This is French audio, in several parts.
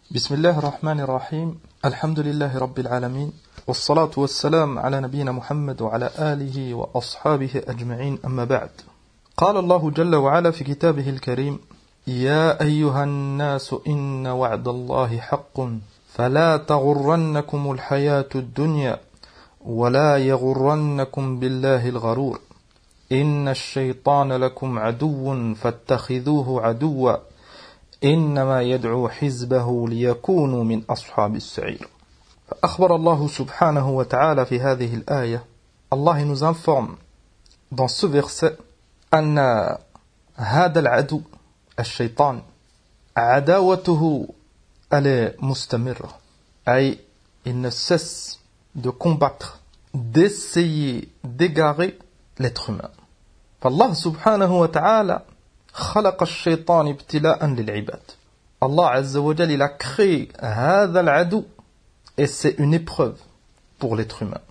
بسم الله الرحمن الرحيم الحمد لله رب العالمين والصلاة والسلام على نبينا محمد وعلى آله وأصحابه أجمعين أما بعد قال الله جل وعلا في كتابه الكريم يا أيها الناس إن وعد الله حق فلا تغرنكم الحياة الدنيا ولا يغرنكم بالله الغرور إن الشيطان لكم عدو فاتخذوه عدوا إنما يدعو حزبه ليكونوا من أصحاب السعير. فأخبر الله سبحانه وتعالى في هذه الآية. Allah nous informe dans ce verset أن هذا العدو الشيطان عداوته elle est مستمرة أي il ne cesse de combattre, d'essayer d'égarer l'être humain. فالله سبحانه وتعالى خلق الشيطان ابتلاء للعباد. Allah Azza wa Jal, il a créé هذا العدو et c'est une épreuve pour l'être humain.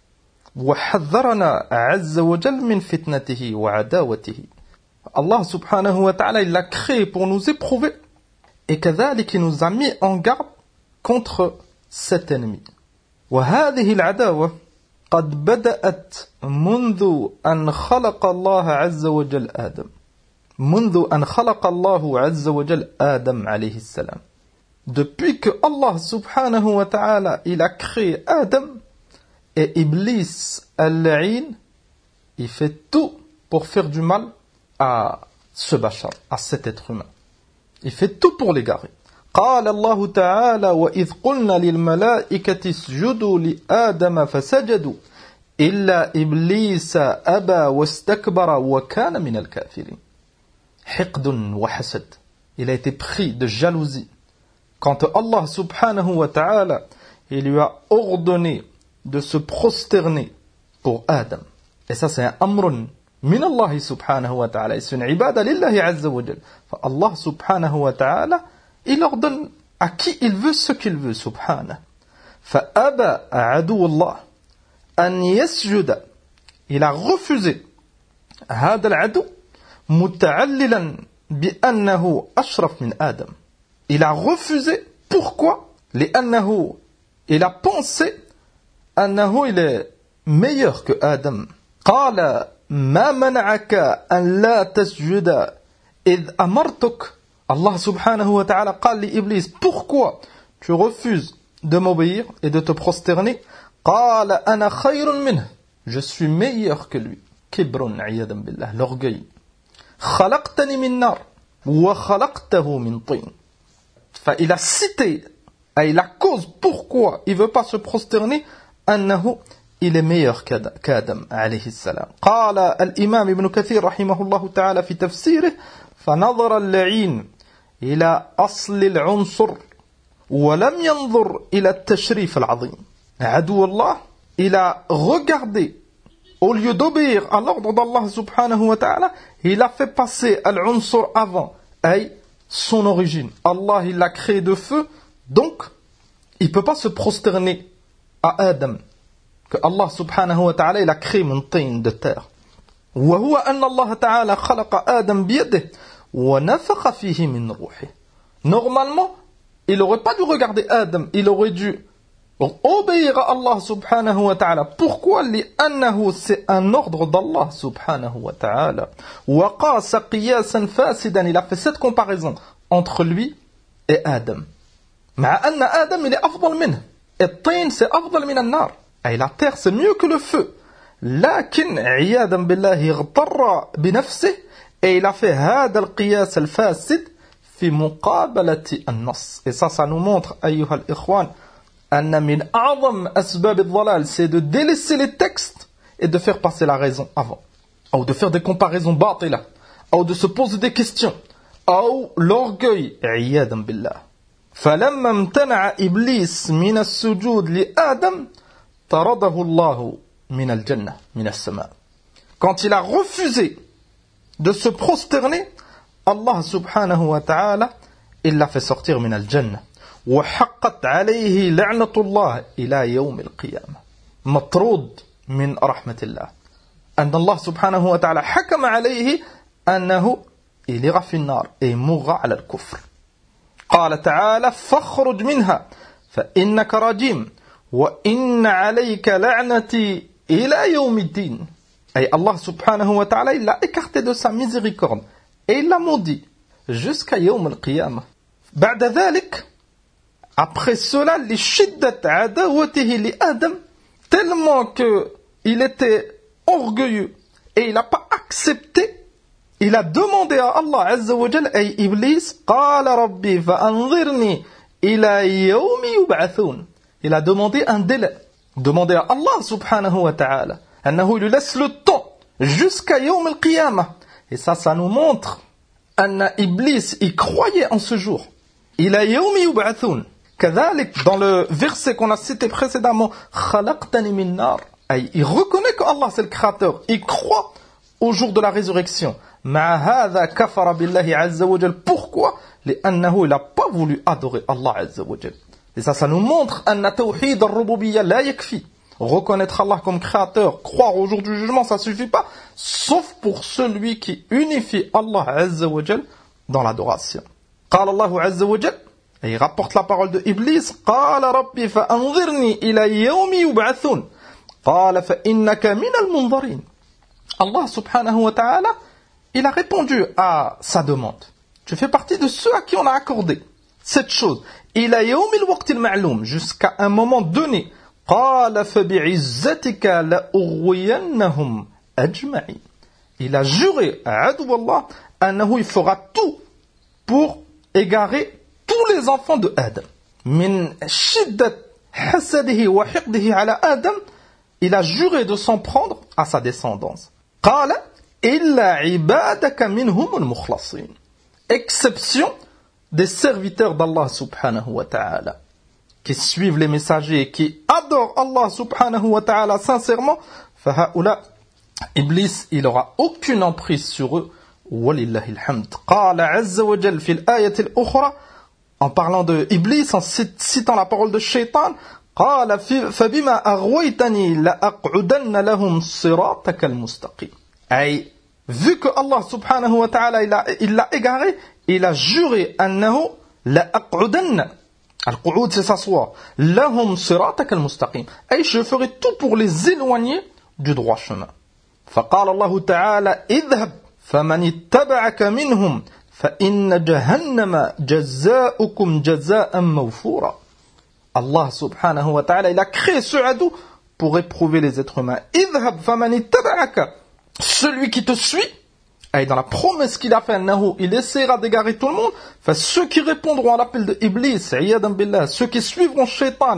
وحذرنا عز وجل من فتنته وعداوته. Allah subhanahu wa ta'ala, il l'a créé pour nous éprouver et كذلك il nous a mis en garde contre cet ennemi. وهذه العداوة قد بدأت منذ أن خلق الله عز وجل آدم. منذ أن خلق الله عز وجل آدم عليه السلام. Depuis que Allah subhanahu wa ta'ala il a créé Adam et Iblis al-La'in, il fait tout pour faire du mal à ce bachar, à cet être humain. Il fait tout pour l'égarer. قال الله تعالى وإذ قلنا للملائكة اسجدوا لآدم فسجدوا إلا إبليس أبى واستكبر وكان من الكافرين. حقد وحسد. Il a été pris de jalousie quand Allah subhanahu wa ta'ala il lui a ordonné de se prosterner pour Adam. Et ça c'est un amrun min Allah subhanahu wa ta'ala. C'est une ibada lillahi azza wa jal. Allah subhanahu wa ta'ala il ordonne à qui il veut ce qu'il veut subhanahu. فأبى عدو الله أن يسجد. Il a refusé هذا العدو متعللا بأنه أشرف من آدم. Il a refusé. Pourquoi? لأنه il a pensé أنه il est meilleur que Adam. قال ما منعك أن لا تسجد إذ أمرتك. Allah subhanahu wa ta'ala قال لإبليس pourquoi tu refuses de m'obéir et de te prosterner. قال أنا خير منه. Je suis meilleur que lui. كبر عياذا بالله. L'orgueil. خلقتني من نار وخلقته من طين. Il a cité la cause pourquoi il ne veut pas se prosterner أنه il est meilleur qu'Adam عليه السلام. قال الإمام ابن كثير رحمه الله تعالى في تفسيره فنظر اللعين إلى أصل العنصر ولم ينظر إلى التشريف العظيم. عدو الله il a regardé au lieu d'obéir à l'ordre d'Allah subhanahu wa ta'ala, il a fait passer al-unsur avant, son origine. Allah, il l'a créé de feu, donc, il ne peut pas se prosterner à Adam, que Allah subhanahu wa ta'ala, il a créé min tin de terre. وهو أن الله تعالى خلق آدم بيده ونفخ فيه من روحه. Normalement, il n'aurait pas dû regarder Adam, il aurait dû obéir à Allah subhanahu wa ta'ala. Pourquoi? لأنه c'est un ordre d'Allah subhanahu wa ta'ala. وقاس قياسا فاسدا. Il a fait cette comparaison entre lui et Adam. مع أن آدم il est أفضل منه. الطين c'est أفضل من النار. Et la terre c'est mieux que le feu. لكن عياذا بالله اغتر بنفسه. Et il a fait هذا القياس الفاسد في مقابلة النص. Et ça nous montre أيها الإخوان أن من أعظم أسباب الضلال c'est de délaisser les textes et de faire passer la raison avant, ou de faire des comparaisons باطلة, ou de se poser des questions, ou l'orgueil عياذا بالله. فلما امتنع إبليس من السجود لآدم طرده الله من الجنة من السماء. Quand il a refusé de se prosterner, Allah subhanahu wa ta'ala il l'a fait sortir من الجنة. وحقت عليه لعنة الله إلى يوم القيامة. مطرود من رحمة الله. أن الله سبحانه وتعالى حكم عليه أنه il ira في النار et mourra على الكفر. قال تعالى فاخرج منها فإنك رجيم وإن عليك لعنتي إلى يوم الدين. Et Allah subhanahu wa ta'ala, il l'a écarté de sa miséricorde et il l'a maudit jusqu'à Yawm al-Qiyamah. بعد ذلك, après cela, لشدة عداوته لآدم, tellement qu'il était orgueilleux et il n'a pas accepté, il a demandé à Allah Azza wa Jal et Iblis, قال ربي فأنظرني إلى يوم يبعثون. Il a demandé un délai, demandé à Allah subhanahu wa ta'ala, أنه lui laisse le temps jusqu'à Yawm al-Qiyamah. Et ça nous montre أن Iblis, il croyait en ce jour. إلى يوم يبعثون. كذلك, dans le verset qu'on a cité précédemment, خلقتني من نار. Il reconnaît que Allah c'est le créateur. Il croit au jour de la résurrection. مع هذا كفر بالله عز وجل. Pourquoi? لأنه il n'a pas voulu adorer Allah عز وجل. Et ça nous montre أن توحيد الربوبية لا يكفي. Reconnaître Allah comme créateur, croire au jour du jugement, ça suffit pas, sauf pour celui qui unifie Allah Azza wa Jal dans l'adoration. قال الله عز وجل, et il rapporte la parole de Iblis, قال ربي فأنظرني إلى يوم يبعثون قال فإنك من المنظرين. Allah subhanahu wa ta'ala, il a répondu à sa demande. Tu fais partie de ceux à qui on a accordé cette chose. إلى يوم الوقت المعلوم, jusqu'à un moment donné. قال فبعزتك لأغوينهم أجمعين. Il a juré à عدو الله أنه il fera tout pour égarer tous les enfants de Adam. من شدة حسده وحقده على آدم, il a juré de s'en prendre à sa descendance. قال إلا عبادك منهم المخلصين. Exception des serviteurs d'Allah subhanahu wa ta'ala, qui suivent les messagers et qui adorent Allah subhanahu wa ta'ala sincèrement, فهؤلاء Iblis, il n'aura aucune emprise sur eux. ولله الحمد. قال عز وجل في الآية الأخرى, en parlant de Iblis, en citant la parole de Shaitan, قال فبما أغويتني لأقعدن لهم صراطك المستقيم. Ay, vu que Allah subhanahu wa ta'ala il l'a égaré, il a juré أنه لأقعدن. Al-Qu'ud, c'est s'asseoir. Lahum siratak al-mustaqim. Et je ferai tout pour les éloigner du droit chemin. فقال الله تعالى اذهب فمن اتبعك منهم فإن جهنم جزاؤكم جزاء موفورا. Allah subhanahu wa ta'ala, il a créé ce ado pour éprouver les êtres humains. اذهب فمن اتبعك. Celui qui te suit, et dans la promesse qu'il a fait, il essaiera d'égarer tout le monde. Enfin, ceux qui répondront à l'appel de Iblis, ceux qui suivront Shaitan,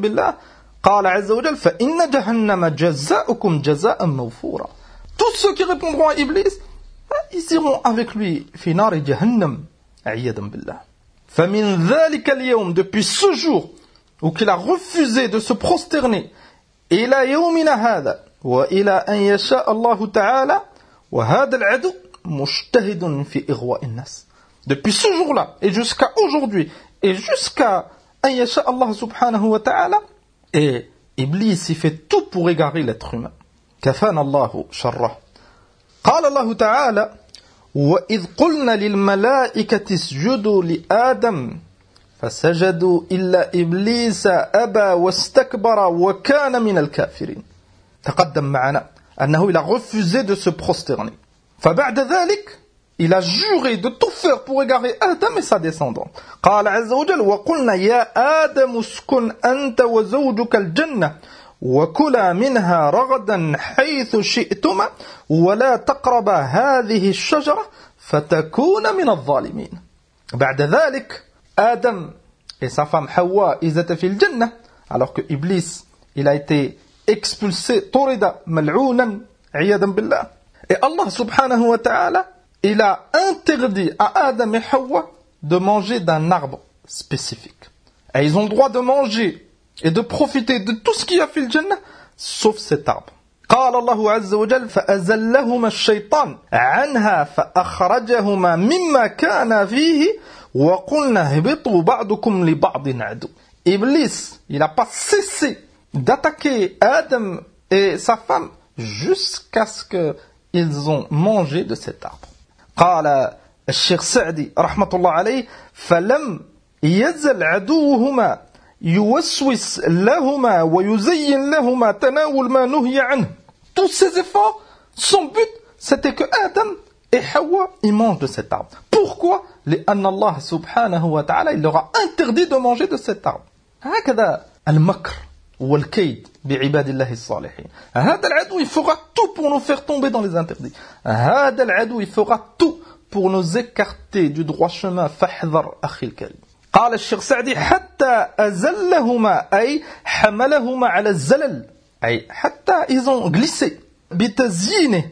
قال عز وجل فإن جهنم جزاؤكم جزاء موفورا. Tous ceux qui répondront à Iblis, ils iront avec lui في نار جهنم عياذا بالله. فمن ذلك اليوم, depuis ce jour où il a refusé de se prosterner, إلى يومنا هذا وإلى أن يشاء الله تعالى وهذا العدو مجتهد في إغواء الناس. Depuis ce jour-là et jusqu'à aujourd'hui et jusqu'à أن يشاء الله سبحانه وتعالى, et Iblis il fait tout pour égarer l'être humain. كفانا الله شره. قال الله تعالى وإذ قلنا للملائكة اسجدوا لآدم فسجدوا إلا إبليس أبى واستكبر وكان من الكافرين. تقدم معنا أنه il a refusé de se prosterner. فبعد ذلك, il a juré de tout faire pour égarer Adam et sa descendante. قال عز وجل وقلنا يا آدم اسكن أنت وزوجك الجنة وكلا منها رغدا حيث شئتما ولا تقربا هذه الشجرة فتكون من الظالمين. بعد ذلك, Adam et sa femme Hawa, ils étaient في الجنة, alors que Iblis, il a été expulsé, طرد ملعونا عياذا بالله. Et Allah subhanahu wa ta'ala, il a interdit à Adam et Hawa de manger d'un arbre spécifique. Et ils ont le droit de manger et de profiter de tout ce qu'il y a في الجنة, sauf cet arbre. قال الله عز وجل فأزلهما الشيطان عنها فأخرجهما مما كان فيه وقلنا اهبطوا بعضكم لبعض عدو. Iblis, il n'a pas cessé d'attaquer Adam et sa femme jusqu'à ce qu'ils ont mangé de cet arbre. قال الشيخ سعدي رحمة الله عليه فلم يزل عدوهما يوسوس لهما ويزين لهما تناول ما نهي عنه. Tous ces efforts, son but, c'était que Adam et Hawa, ils mangent de cet arbre. Pourquoi? لأن الله سبحانه وتعالى, il leur a interdit de manger de cet arbre. هكذا المكر والكيد بعباد الله الصالحين. هذا العدو, il fera tout pour nous faire tomber dans les interdits. هذا العدو, il fera tout pour nous écarter du droit chemin. فاحذر أخي الكريم. قال الشيخ سعدي حتى أزلهما أي حملهما على الزلل أي حتى ils ont glissé بتزيينه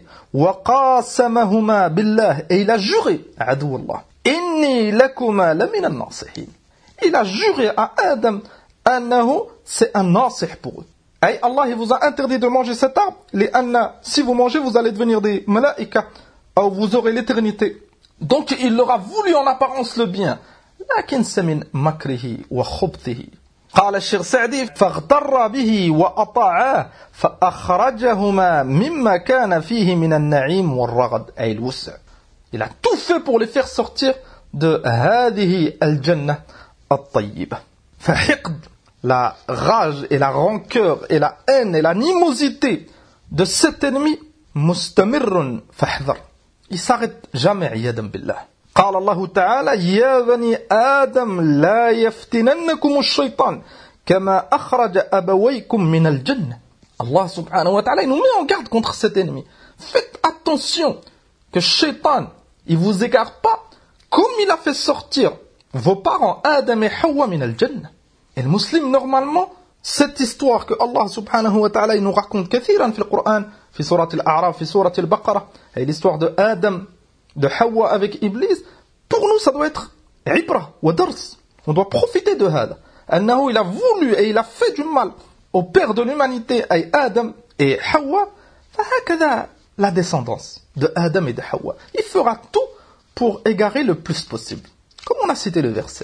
وقاسمهما بالله et il a juré عدو الله إني لكما لمن الناصحين. Il a juré à Adam أنه c'est un ناصح pour eux. أي Allah il vous a interdit de manger cet arbre لأن si vous mangez vous allez devenir des malaïkas ou vous aurez l'éternité. Donc il leur a voulu en apparence le bien. لكن من مكره وخبثه. قال الشيخ سعدي فاغتر به وأطاعاه فأخرجهما مما كان فيه من النعيم والرغد أي الوسع. Il a tout fait pour les faire sortir de هذه الجنة الطيبة. فحقد, la rage et la rancœur et la haine et l'animosité de cet ennemi مستمر فاحذر. Il s'arrête jamais عياذا بالله. قال الله تعالى يا بني آدم لا يفتننكم الشيطان كما أخرج أبويكم من الجنة. Allah subhanahu wa ta'ala, il nous met en garde contre cet ennemi. Faites attention que Shaitan, il vous égare pas comme il a fait sortir vos parents Adam et Hawa min al-Jannah. Et le musulman, normalement, cette histoire que Allah subhanahu wa ta'ala, il nous raconte كثيرا في القرآن في سورة الأعراف في سورة البقرة, et l'histoire de Adam de Hawa avec Iblis, pour nous ça doit être ibra wa dars. On doit profiter de hada. Annahu, il a voulu et il a fait du mal au père de l'humanité, ay Adam et Hawa. Fahakada, la descendance de Adam et de Hawa. Il fera tout pour égarer le plus possible. Comme on a cité le verset.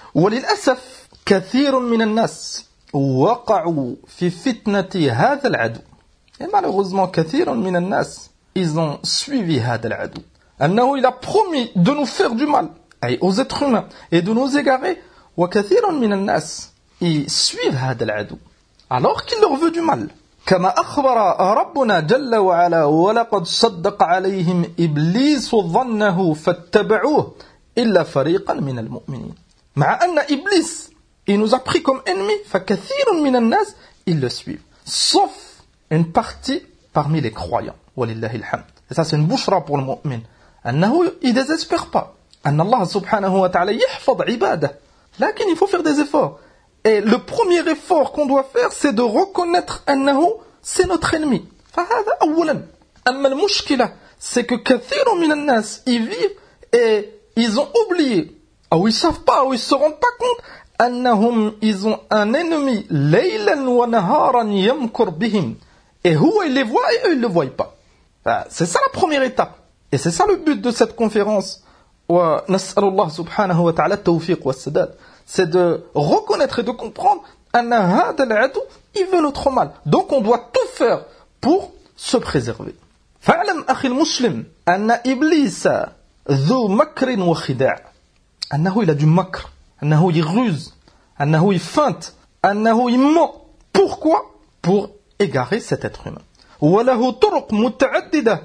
وللأسف كثير من الناس وقعوا في فتنة هذا العدو. Et malheureusement كثير من الناس, ils ont suivi هذا العدو. أنه il a promis de nous faire du mal aux êtres humains et de nous égarer. وكثير من الناس, ils suivent هذا العدو alors qu'il leur veut du mal. كما أخبر ربنا جل وعلا ولقد صدق عليهم إبليس ظنه فاتبعوه إلا فريقا من المؤمنين. مع أن إبليس il nous a pris comme ennemi, فكثير من الناس, ils le suivent sauf une partie parmi les croyants. ولله الحمد. Et ça c'est une bouchra pour le mu'min. أنه il désespère pas. أن الله سبحانه وتعالى يحفظ عباده. لكن il faut faire des efforts. Et le premier effort qu'on doit faire, c'est de reconnaître أنه c'est notre ennemi. فهذا أولا. أما المشكلة, c'est que كثير من الناس, ils vivent et ils ont oublié, ou ils savent pas, ou ils se rendent pas compte, أنهم ils ont un ennemi ليلا ونهارا يمكر بهم. Et هو il les voit et eux ils le voient pas. C'est ça la première étape. Et c'est ça le but de cette conférence. ونسأل الله سبحانه وتعالى التوفيق والسداد. C'est de reconnaître et de comprendre أن هذا العدو, il veut notre mal. Donc on doit tout faire pour se préserver. فاعلم أخي المسلم أن إبليس ذو مكر وخداع. أنه il a du makr, أنه il ruse, أنه il feinte, أنه il ment. Pourquoi? Pour égarer cet être humain. وله طرق متعددة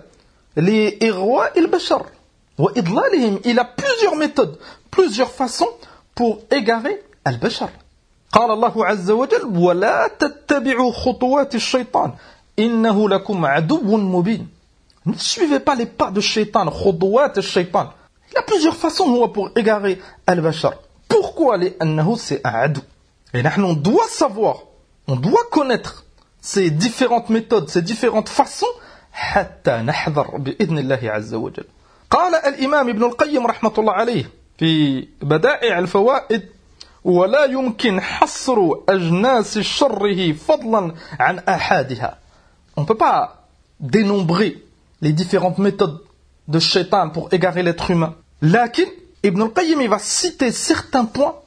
لإغواء البشر وإضلالهم. Il a plusieurs méthodes, plusieurs façons pour égarer البشر. قال الله عز وجل ولا تتبعوا خطوات الشيطان إنه لكم عدو مبين. Ne suivez pas les pas de Shaitan, خطوات الشيطان. Il y a plusieurs façons pour égarer البشر. Pourquoi? لأنه c'est un عدو. Et نحن on doit savoir, on doit connaître ces différentes méthodes, ces différentes façons حتى نحذر بإذن الله عز وجل. قال الإمام ابن القيم رحمة الله عليه في بدائع الفوائد ولا يمكن حصر أجناس شره فضلا عن أحادها. On ne peut pas dénombrer les différentes méthodes de Shaitan pour égarer l'être humain. لكن Ibn al-Qayyim il va citer certains points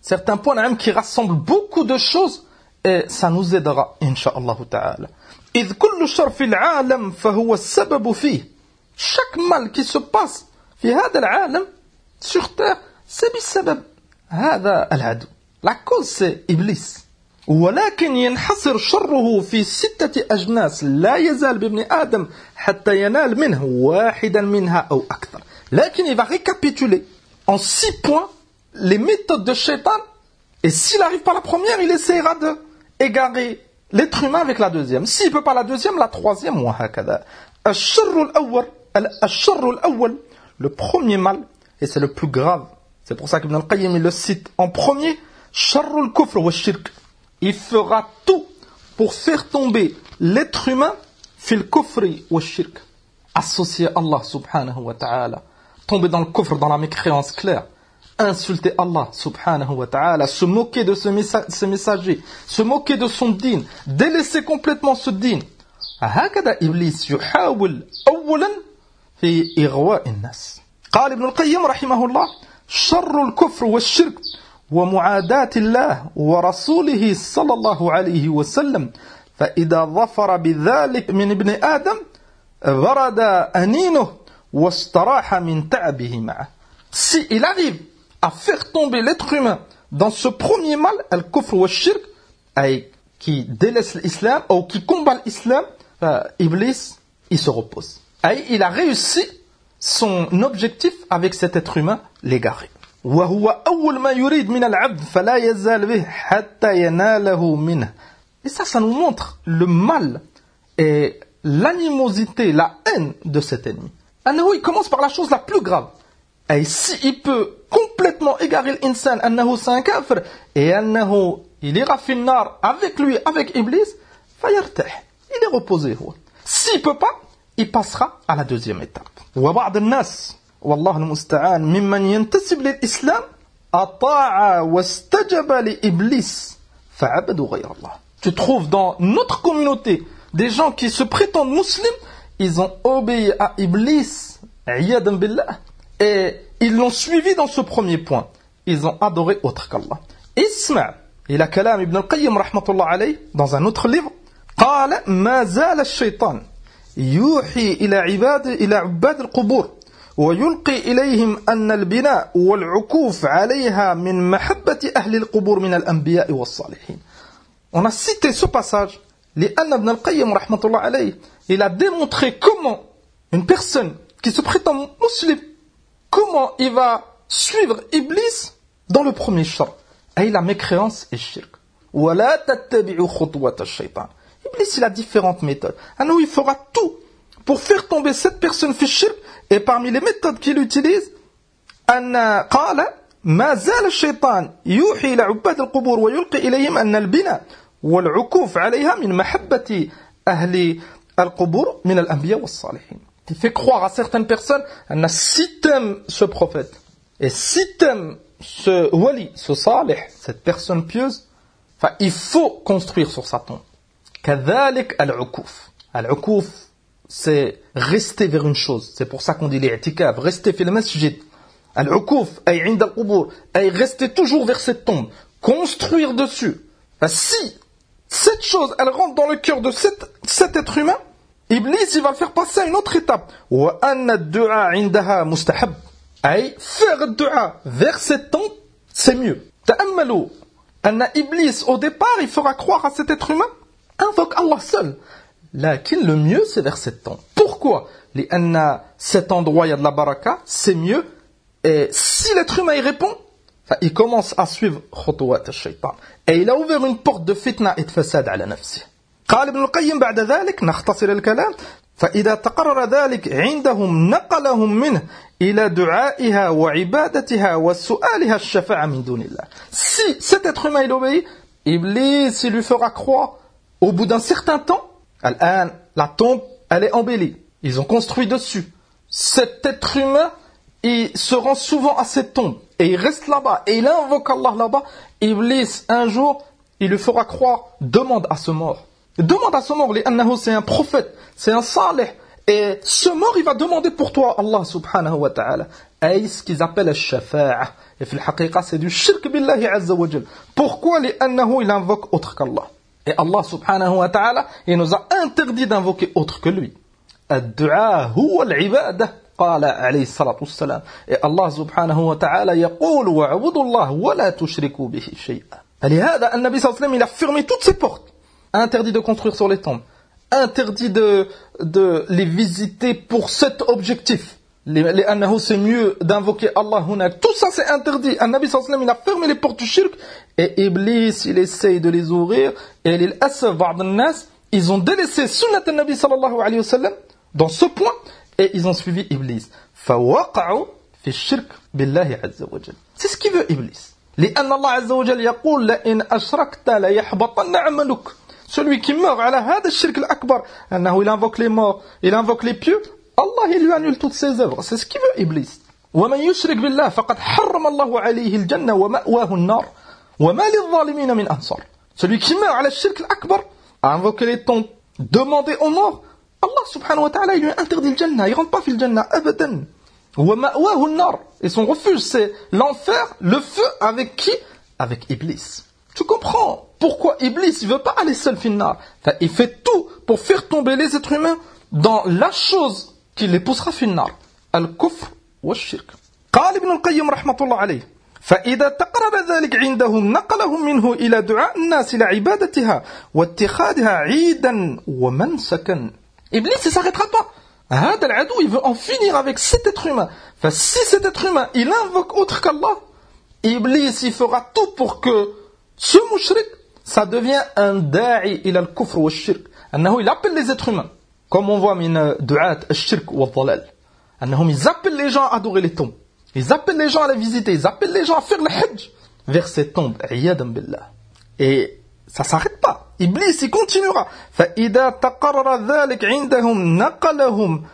qui rassemblent beaucoup de choses et ça nous aidera إنشاء ta'ala. إذ كل شر في العالم فهو السبب فيه. Chaque mal qui se passe في هذا العالم sur terre c'est بالسبب. هذا العدو. La cause c'est Iblis. ولكن ينحصر شره في 6 أجناس لا يزال بابن آدم حتى ينال منه واحدا منها أو أكثر. لكن il va récapituler en 6 points les méthodes de Shaitan, et s'il n'arrive pas à la première, il essaiera de égarer l'être humain avec la deuxième. S'il ne peut pas la deuxième, la troisième, وهكذا. الشر الأول, le premier mal, et c'est le plus grave. C'est pour ça qu'Ibn al-Qayyim il le cite en premier. شر الكفر والشرك. Il fera tout pour faire tomber l'être humain في الكفر والشرك. Associer Allah subhanahu wa ta'ala. Tomber dans le kufr, dans la mécréance claire. Insulter Allah subhanahu wa ta'ala. Se moquer de ses messagers. Se moquer de son dîn. Délaisser complètement ce dîn. هكذا إبليس يحاول أولا في إغواء الناس. قال ابن القيم رحمه الله: شر الكفر والشرك ومعاداة الله ورسوله صلى الله عليه وسلم فإذا ظفر بذلك من ابن آدم برد أنينه واستراح من تعبه معه. Si il arrive à faire tomber l'être humain dans ce premier mal, al-kufr wa shirk, qui délaisse l'islam ou qui combat l'islam, Iblis, il se repose. Il a réussi son objectif avec cet être humain, l'égaré. وهو أول ما يريد من العبد فلا يزال به حتى يناله منه. Et ça nous montre le mal et l'animosité, la haine de cet ennemi. Il commence par la chose la plus grave. Et s'il peut complètement égarer l'insan, c'est un kafir, et il ira fi nar avec lui, avec Iblis, فيرتاح. Il est reposé. S'il ne peut pas, il passera à la deuxième étape. وبعض الناس والله المستعان ممن ينتسب للإسلام أطاع واستجب لإبليس فعبدوا غير الله. Tu trouves dans notre communauté des gens qui se prétendent musulmans, ils ont obéi à Iblis, عياذا بالله, et ils l'ont suivi dans ce premier point. Ils ont adoré autre qu'Allah. اسمع إلى كلام ابن القيم رحمة الله عليه dans un autre livre. قال ما زال الشيطان يوحي إلى عباد القبور ويلقي إليهم أن البناء والعكوف عليها من محبة أهل القبور من الأنبياء والصالحين. On a cité ce passage. لأن ابن القيم رحمة الله عليه, il a démontré comment une personne qui se prétend musulman, comment il va suivre Iblis dans le premier shirk, et la mécréance et shirk. ولا تتبعوا خطوات الشيطان. Iblis, il a différentes méthodes. Alors, il fera tout pour faire tomber cette personne في الشرك. Et parmi les méthodes qu'il utilise, أن قال ما زال الشيطان يوحي إلى عباد القبور ويلقي إليهم أن البناء والعكوف عليها من محبة أهل القبور من الأنبياء والصالحين. Il fait croire à certaines personnes, si t'aimes ce prophète, et si t'aimes ce wali, ce salih, cette personne pieuse, il faut construire sur sa tombe. كذلك العكوف. العكوف, c'est rester vers une chose. C'est pour ça qu'on dit l'i'tikaf, rester في المسجد. العكوف أي عند القبور, أي rester toujours vers cette tombe, construire dessus. Si cette chose, elle rentre dans le cœur de cet être humain, Iblis, il va le faire passer à une autre étape. وأن الدعاء عندها مستحب. أي faire dua vers cette tombe, c'est mieux. تأملوا أن Iblis, au départ, il fera croire à cet être humain, invoque Allah seul. لكن le mieux, c'est vers cette tombe. Pourquoi? لأن cet endroit, il y a de la baraka, c'est mieux. Et si l'être humain y répond, il commence à suivre خطوات الشيطان. Et il a ouvert une porte de fitna et de fasad على نفسه. قال ابن القيم بعد ذلك, نختصر الكلام, فإذا تقرر ذلك عندهم نقلهم منه إلى دعائها وعبادتها وسؤالها الشفاعة من دون الله. Si cet être humain il obéit, Iblis il lui fera croire, au bout d'un certain temps, la tombe elle est embellie, ils ont construit dessus. Cet être humain il se rend souvent à cette tombe et il reste là-bas et il invoque Allah là-bas. Iblis un jour il lui fera croire, demande à ce mort. Demande à ce mort, c'est un prophète, c'est un salih. Et ce mort, il va demander pour toi, Allah subhanahu wa ta'ala. Et ce qu'ils appellent le shafa'a. Et في الحقيقة, c'est du shirk billahi azza wa jal. Pourquoi? Il invoque autre qu'Allah. Et Allah subhanahu wa ta'ala, il nous a interdit d'invoquer autre que lui. الدعاء هو العبادة. قال عليه الصلاة والسلام. Et Allah subhanahu wa ta'ala يقول وَاعْبُدُوا اللَّهَ وَلَا تُشْرِكُوا بِهِ شَيْئًا. فلهذا النبي صلى الله عليه وسلم il a fermé toutes ses portes. Interdit de construire sur les tombes. Interdit de les visiter pour cet objectif. لأنه c'est mieux d'invoquer Allah هناك. Tout ça c'est interdit. Un Nabi sallallahu alayhi wa sallam il a fermé les portes du shirk et Iblis il essaye de les ouvrir et للأسف بعض الناس ils ont délaissé sunnat al-Nabi sallallahu alayhi wa sallam dans ce point et ils ont suivi Iblis. فوقعوا في الشرك بالله عز وجل. C'est ce qu'il veut Iblis. لأن الله عز وجل يقول لئن أشركت ليحبطن عملك. Celui qui meurt على هذا الشرك الأكبر أنه il invoque les morts, il invoque les pieux, Allah il lui annule toutes ses œuvres. C'est ce qu'il veut Iblis. ومن يشرك بالله فقد حرم الله عليه الجنة ومأواه النار وما للظالمين من أنصار. Celui qui meurt على الشرك الأكبر à invoquer les tombes, demander aux morts, Allah subhanahu wa ta'ala il lui interdit le Jannah, il rentre pas في الجنة أبدا. ومأواه النار. Et son refuge c'est l'enfer, le feu avec qui? Avec Iblis. Tu comprends pourquoi Iblis il veut pas aller seul finnar. Il fait tout pour faire tomber les êtres humains dans la chose qui les poussera finnar. Al-kufr wa shirk. قال ابن القيم رحمة الله عليه فإذا تقرر ذلك عندهم نقلهم منه إلى دعاء الناس إلى عبادتها واتخاذها عيدا ومنسكا. Iblis il s'arrêtera pas. هذا العدو il veut en finir avec cet être humain. Si cet être humain il invoque autre qu'Allah, Iblis il fera tout pour que ce mushrik ça devient un da'i ila al-kufr wa shirk. أنه il appelle les êtres humains comme on voit من دعاة الشرك والضلال. أنهم ils appellent les gens à adorer les tombes. Ils appellent les gens à les visiter, ils appellent les gens à faire le hajj vers ces tombes. عياذا بالله. Et ça s'arrête pas. Iblis il continuera. فإذا تقرر ذلك عندهم نقلهم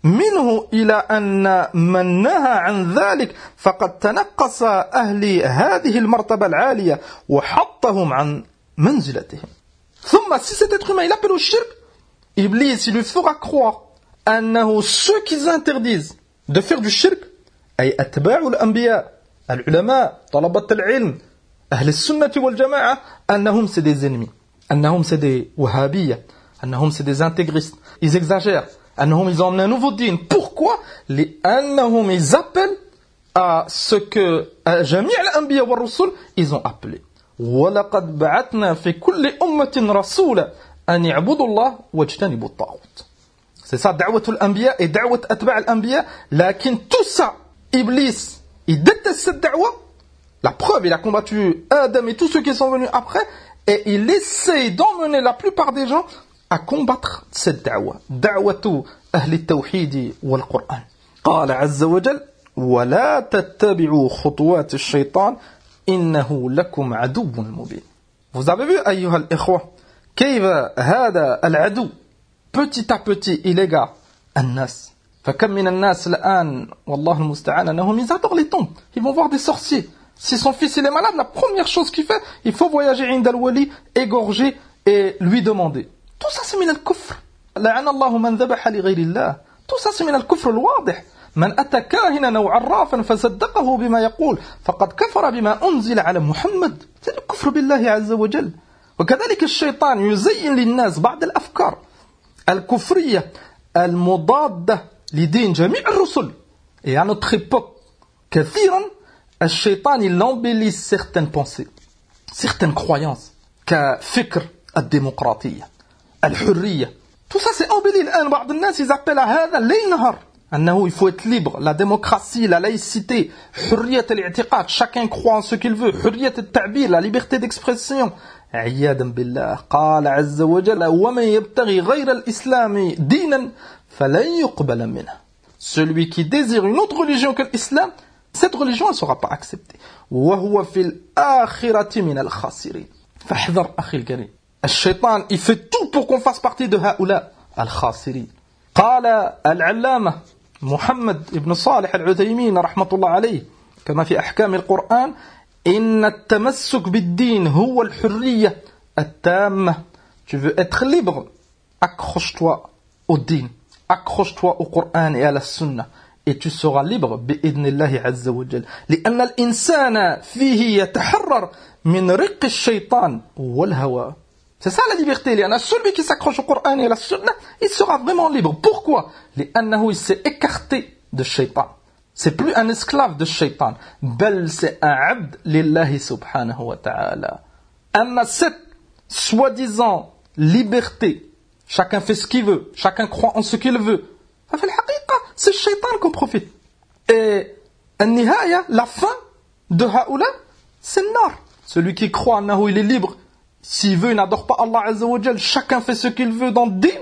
منه إلى أن من نهى عن ذلك فقد تنقص أهل هذه المرتبة العالية وحطهم عن منزلتهم. ثم si cet être humain il appelle au shirk, Iblis il lui fera croire أنه ceux qui interdisent de faire du shirk أي أتباع الأنبياء العلماء طلبة العلم أهل السنة والجماعة أنهم c'est des ennemis, أنهم c'est des wahhabiyya, أنهم c'est des intégristes. Ils exagèrent. أنهم ils ont emmené un nouveau din. Pourquoi? لأنهم ils appellent à ce que جميع الأنبياء والرسل ils ont appelé. ولقد بعثنا في كل أمة رسولا أن يعبدوا الله واجتنبوا الطاغوت. C'est ça, دعوة الأنبياء et دعوة أتباع الأنبياء. لكن tout ça, Iblis, il déteste cette da'wa. La preuve, il a combattu Adam et tous ceux qui sont venus après, et il essaye d'emmener la plupart des gens à combattre cette da'wa. دعوة أهل التوحيد والقرآن. قال عز وجل ولا تتبعوا خطوات الشيطان إنه لكم عدو مبين. Vous avez vu, أيها الإخوة, كيف هذا العدو petit à petit il égare الناس. فكم من الناس الآن والله المستعان أنهم ils adorent les tombes. Ils vont voir des sorciers. Si son fils il est malade, la première chose qu'il fait, il faut voyager عند الولي, égorger et lui demander. Tout ça c'est من الكفر. لعن الله من ذبح لغير الله. Tout ça c'est من الكفر الواضح. من أتى كاهنا أو عرافا فصدقه بما يقول فقد كفر بما أنزل على محمد. C'est le كفر بالله عز وجل. وكذلك الشيطان يزين للناس بعض الأفكار الكفرية المضادة لدين جميع الرسل. Et à notre époque, كثيرا الشيطان il embellit certaines pensées, certaines croyances, كفكر الديمقراطية, الحرية. Tout ça c'est embelli. الآن بعض الناس ils appellent à هذا ليل نهار أنه il faut être libre, la démocratie, la laïcité, حرية الاعتقاد, chacun croit en ce qu'il veut, حرية التعبير, la liberté d'expression. عياذا بالله. قال عز وجل ومن يبتغي غير الإسلام دينا فلن يقبل منه. Celui qui désire une autre religion que l'islam, cette religion ne sera pas acceptée. وهو في الآخرة من الخاسرين. فاحذر أخي الكريم. الشيطان il fait tout pour qu'on fasse partie de هؤلاء الخاسرين. قال العلامة محمد بن صالح العثيمين رحمة الله عليه كما في أحكام القرآن إن التمسك بالدين هو الحرية التامة. Tu veux être libre, accroche-toi au din, accroche-toi au Coran et à la Sunna et tu seras libre بإذن الله عز وجل. لأن الإنسان فيه يتحرر من رق الشيطان والهوى. C'est ça la liberté. لأن celui qui s'accroche au Coran et à la Sunna, il sera vraiment libre. Pourquoi? لأنه il s'est écarté de shaitan. C'est plus un esclave de shaitan. Bel, c'est un abd lillahi subhanahu wa ta'ala. Amma cette soi-disant liberté, chacun fait ce qu'il veut, chacun croit en ce qu'il veut. C'est le shaitan qu'on profite. Et la fin de haoula, c'est le nar. Celui qui croit en il est libre. S'il veut, il n'adore pas Allah Azza wa Jal. Chacun fait ce qu'il veut dans le din.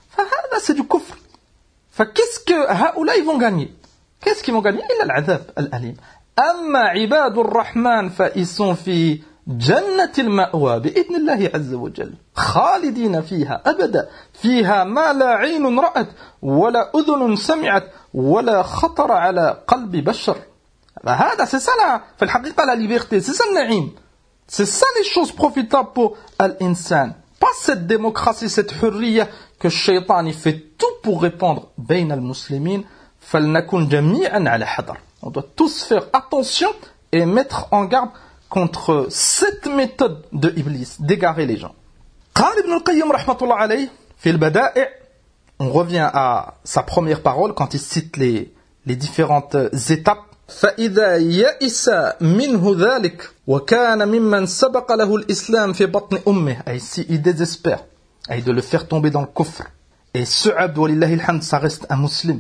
C'est du kufr. Qu'est-ce que haoula ils vont gagner? Qu'est-ce qu'ils vont gagner? Il a l'adab al-alim. Amma ibadur rahman, ils sont fi jannat al-ma'wa bi'idn Allah Azza wa Jal. Khalidina fiha abada. Fiha ma la 'aynun ra'at, wa la udhunun sami'at, wa la khatara 'ala qalbi bashar. C'est ça la liberté, c'est ça le na'im. C'est ça les choses profitables pour l'insan. Pas cette démocratie, cette hurriya que le shaitan il fait tout pour répandre bain al-muslimin. فلنكن جميعا على حذر. On doit tous faire attention et mettre en garde contre cette méthode de Iblis, d'égarer les gens. قال ابن القيم رحمة الله عليه في البدائع. On revient à sa première parole quand il cite les différentes étapes. فإذا يئس منه ذلك وكان ممن سبق له الإسلام في بطن أمه. Et ici il désespère et de le faire tomber dans le kufr. Et ce abd walillahi alhamd, ça reste un musulman.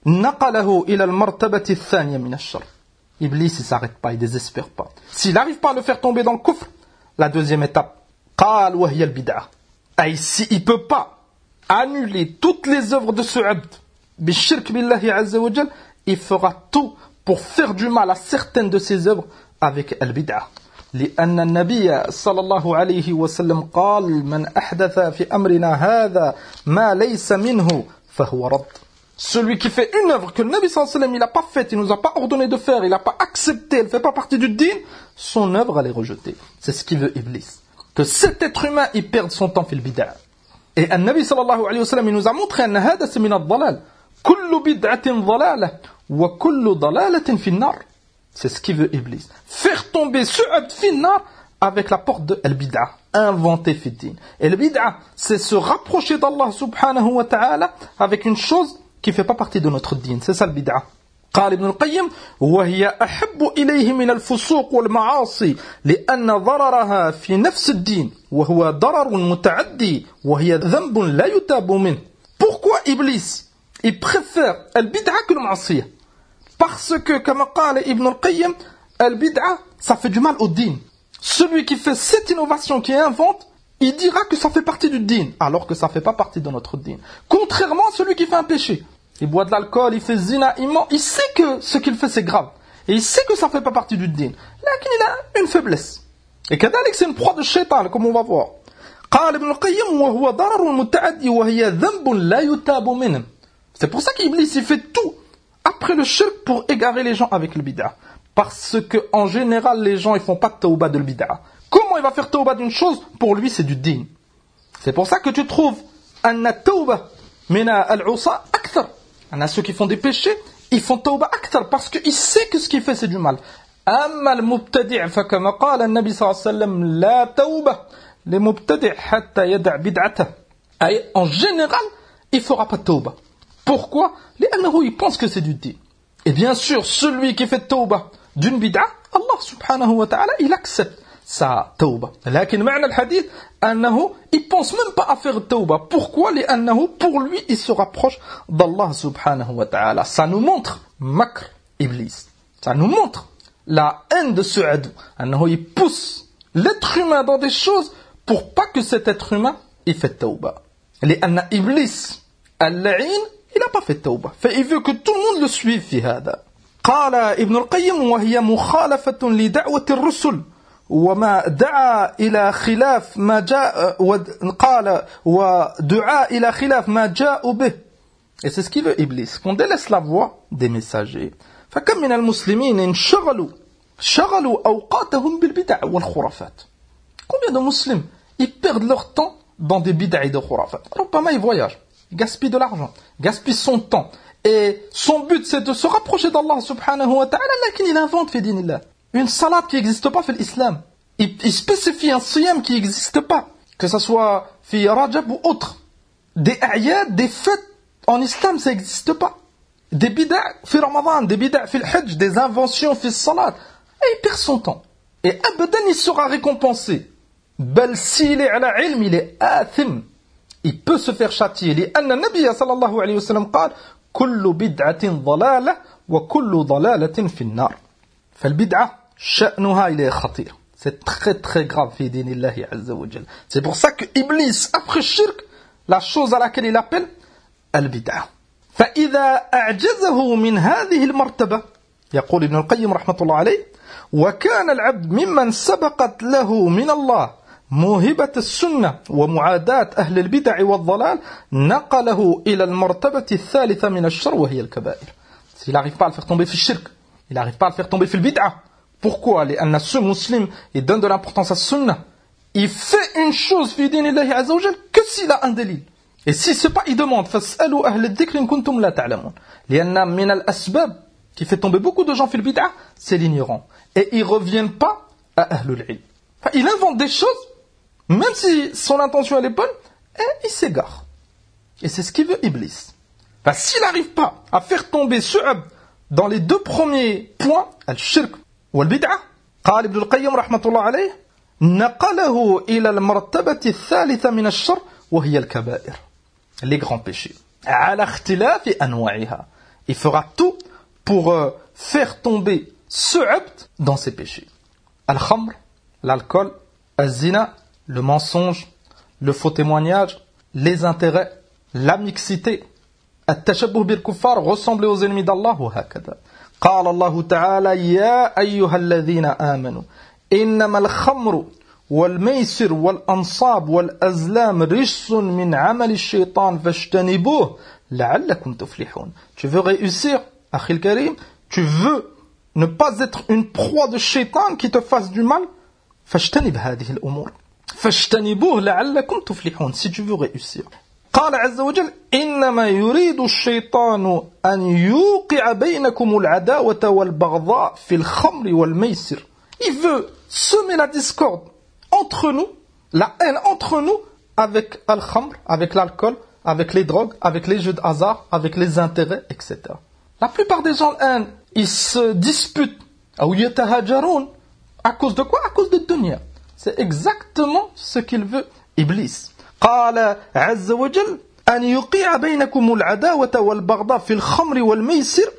نقله إلى المرتبة الثانية من الشر. Iblis il s'arrête pas, il désespère pas. S'il n'arrive pas à le faire tomber dans le kufr, la deuxième étape, قال وهي البدعة. Et ici il peut pas annuler toutes les œuvres de ce abd, بالشرك بالله عز وجل, il fera tout pour faire du mal à certaines de ses œuvres avec al-bid'ah. لأن النبي صلى الله عليه وسلم قال من أحدث في أمرنا هذا ما ليس منه فهو رد. Celui qui fait une œuvre que le Nabi sallallahu alayhi wa sallam il n'a pas faite, il nous a pas ordonné de faire, il n'a pas accepté, elle ne fait pas partie du din, son œuvre elle est rejetée. C'est ce qu'il veut Iblis. Que cet être humain il perde son temps fil bid'a. Et le Nabi sallallahu alayhi wa sallam il nous a montré que هذا c'est min ad-dalal. كل بدعة ضلالة وكل ضلالة في النار. C'est ce qu'il veut Iblis. Faire tomber ce abd fi nar avec la porte de al-bid'a, inventer fi din. Et le bid'a, c'est se rapprocher d'Allah subhanahu wa ta'ala avec une chose qui ne fait pas partie de notre din. C'est ça le bid'a. قال ابن القيم وهي أحب إليه من الفسوق والمعاصي لأن ضررها في نفس الدين وهو ضرر متعدي وهي ذنب لا يتاب منه. Pourquoi Iblis il préfère al-bid'a que le ma'asiyah? Parce que, comme قال Ibn al-Qayyim, al-bid'a, ça fait du mal au din. Celui qui fait cette innovation, qui invente, il dira que ça fait partie du din, alors que ça ne fait pas partie de notre din. Contrairement à celui qui fait un péché. Il boit de l'alcool, il fait zina, il ment, il sait que ce qu'il fait c'est grave. Et il sait que ça ne fait pas partie du din. Là, il a une faiblesse. Et kadalik, c'est une proie de shaitan, comme on va voir. قال ابن القيم وهو ضرر متعدي وهي ذنب لا يتاب منه. C'est pour ça qu'Iblis il fait tout après le shirk pour égarer les gens avec le bid'a. Parce que en général les gens ils font pas de tawba de le bid'a. Comment il va faire tawba d'une chose? Pour lui c'est du din. C'est pour ça que tu trouves anna tawba mina al-usa akthar. On a ceux qui font des péchés, ils font tawba akthar parce qu'ils savent que ce qu'il fait c'est du mal. Amma al-mubtadi' fa kama qala an-nabi sallallahu alayhi wa sallam la tawba li mubtadi' hatta yada' bid'atah. En général, il fera pas tawba. Pourquoi? Il pense que c'est du din. Et bien sûr, celui qui fait tawba d'une bid'a, Allah subhanahu wa ta'ala, il accepte sa tawba. Lakin ma'na al-hadith, il pense même pas à faire tawba. Pourquoi? Pour lui, il se rapproche d'Allah subhanahu wa ta'ala. Ça nous montre makr iblis. Ça nous montre la haine de ce adou. Il pousse l'être humain dans des choses pour pas que cet être humain, il fait tawba. Iblis, al-la'in, il n'a pas fait tawba. Il veut que tout le monde le suive في هذا. قال ابن القيم وهي مخالفة لدعوة الرسل وما دعا إلى خلاف ما جاء قال ودعاء إلى خلاف ما جاء به. Et c'est ce qu'il veut Iblis, qu'on délaisse la voie des messagers. فكم من المسلمين شغلوا أوقاتهم بالبدع والخرافات. Combien de musulmans ils perdent leur temps dans des bid'a et des khurafat. ربما ils voyagent. Il gaspille de l'argent, gaspille son temps. Et son but, c'est de se rapprocher d'Allah subhanahu wa ta'ala, lakin il invente fi dinillah. Une salade qui n'existe pas fi l'islam. Il spécifie un siyam qui n'existe pas. Que ce soit fi Rajab ou autre. Des ayat, des fêtes en islam, ça n'existe pas. des bid'a fi Ramadan, des bid'a fi al-Hajj, des inventions fi salat, et il perd son temps. Et abadan, il sera récompensé. Bel s'il est à la ilm, il est athim. Il peut se faire châtier. لأن النبي صلى الله عليه وسلم قال كل بدعة ضلالة وكل ضلالة في النار. فالبدعة شأنها il est خطير. C'est très très grave في دين الله عز وجل. C'est pour ça que Iblis, après shirk, la chose à laquelle il appelle البدعة. فإذا أعجزه من هذه المرتبة يقول ابن القيم رحمة الله عليه وكان العبد ممن سبقت له من الله موهبة السنة ومعاداة أهل البدع والضلال نقله إلى المرتبة الثالثة من الشر وهي الكبائر. S'il n'arrive pas à le faire tomber في الشرك, il n'arrive pas à le faire tomber في البدعة. Pourquoi? لأن ce musulman, il donne de l'importance à sunna. Il fait une chose في دين الله عز وجل que s'il a un délit. Et si c'est pas, il demande فاسألوا أهل الذكر إن كنتم لا تعلمون. لأن من الأسباب qui fait tomber beaucoup de gens في البدعة, c'est l'ignorant. Et ils reviennent pas à أهل العلم. Enfin, il invente des choses, même si son intention elle est bonne, et il s'égare. Et c'est ce qu'il veut Iblis. Enfin, s'il n'arrive pas à faire tomber ce abd dans les deux premiers points, al-shirk ou al-bid'a, قال ابن القيم رحمة الله عليه نقله إلى المرتبة الثالثة من الشر وهي الكبائر. Les grands péchés. على اختلاف أنواعها. Il fera tout pour faire tomber ce abd dans ses péchés. Al-khamr, l'alcool, al-zina, le mensonge, le faux témoignage, les intérêts, la mixité, التشبه بالكفار, ressembler aux ennemis d'Allah, وهكذا. قال الله تعالى يا أيها الذين آمنوا إنما الخمر والميسر والأنصاب والأزلام رجس من عمل الشيطان فاجتنبوه لعلكم تفلحون. Tu veux réussir, أخي الكريم, tu veux ne pas être une proie de shaitan qui te fasse du mal, فاجتنب هذه الأمور فاجتنبوه لعلكم تفلحون. Si tu veux réussir. قال عز وجل إنما يريد الشيطان أن يوقع بينكم العداوة والبغضاء في الخمر والميسر. Il veut semer la discorde entre nous, la haine entre nous, avec al-khamr, avec l'alcool, avec les drogues, avec les jeux de hasard, avec les intérêts, etc. La plupart des gens haine, ils se disputent, ou yatahajaroun, à cause de quoi? À cause de dunya. C'est exactement ce qu'il veut Iblis. قال عز وجل أن يوقع بينكم العداوة والبغضاء في الخمر والميسر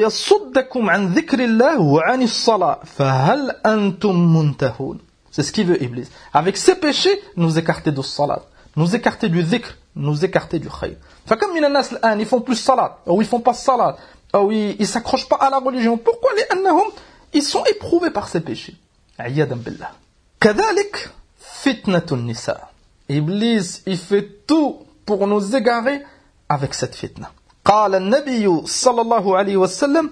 ويصدكم عن ذكر الله وعن الصلاة فهل أنتم منتهون. C'est ce qu'il veut Iblis. Avec ces péchés, nous écarter du salat, nous écarter du dhikr, nous écarter du khayr. فكم من الناس الآن ils font plus salat, ou ils font pas salat, ou ils s'accrochent pas à la religion. Pourquoi? لأنهم ils sont éprouvés par ces péchés. عياذا بالله. كذلك فتنة النساء. Iblis, il fait tout pour nous égarer avec cette fitna. قال النبي صلى الله عليه وسلم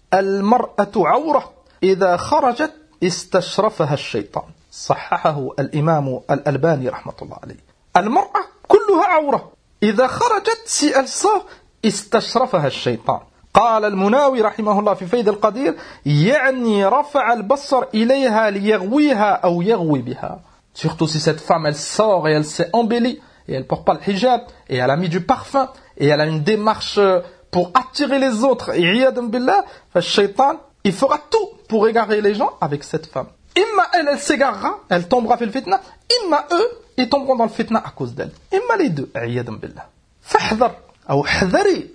المرأة عورة إذا خرجت استشرفها الشيطان. صححه الإمام الألباني رحمة الله عليه. المرأة كلها عورة. إذا خرجت si elle sort استشرفها الشيطان. قال المناوي رحمه الله في فيض القدير يعني رفع البصر إليها ليغويها أو يغوي بها. Surtout si cette femme, elle sort et elle s'est embellie, et elle porte pas le hijab, et elle a mis du parfum, et elle a une démarche pour attirer les autres. Et iyadam billah, le shaitan, il fera tout pour égarer les gens avec cette femme. Imma elle s'égarera, elle tombera dans le fitna, imma eux, ils tomberont dans le fitna à cause d'elle. Imma les deux. Iyadam billah. فاحذر أو احذري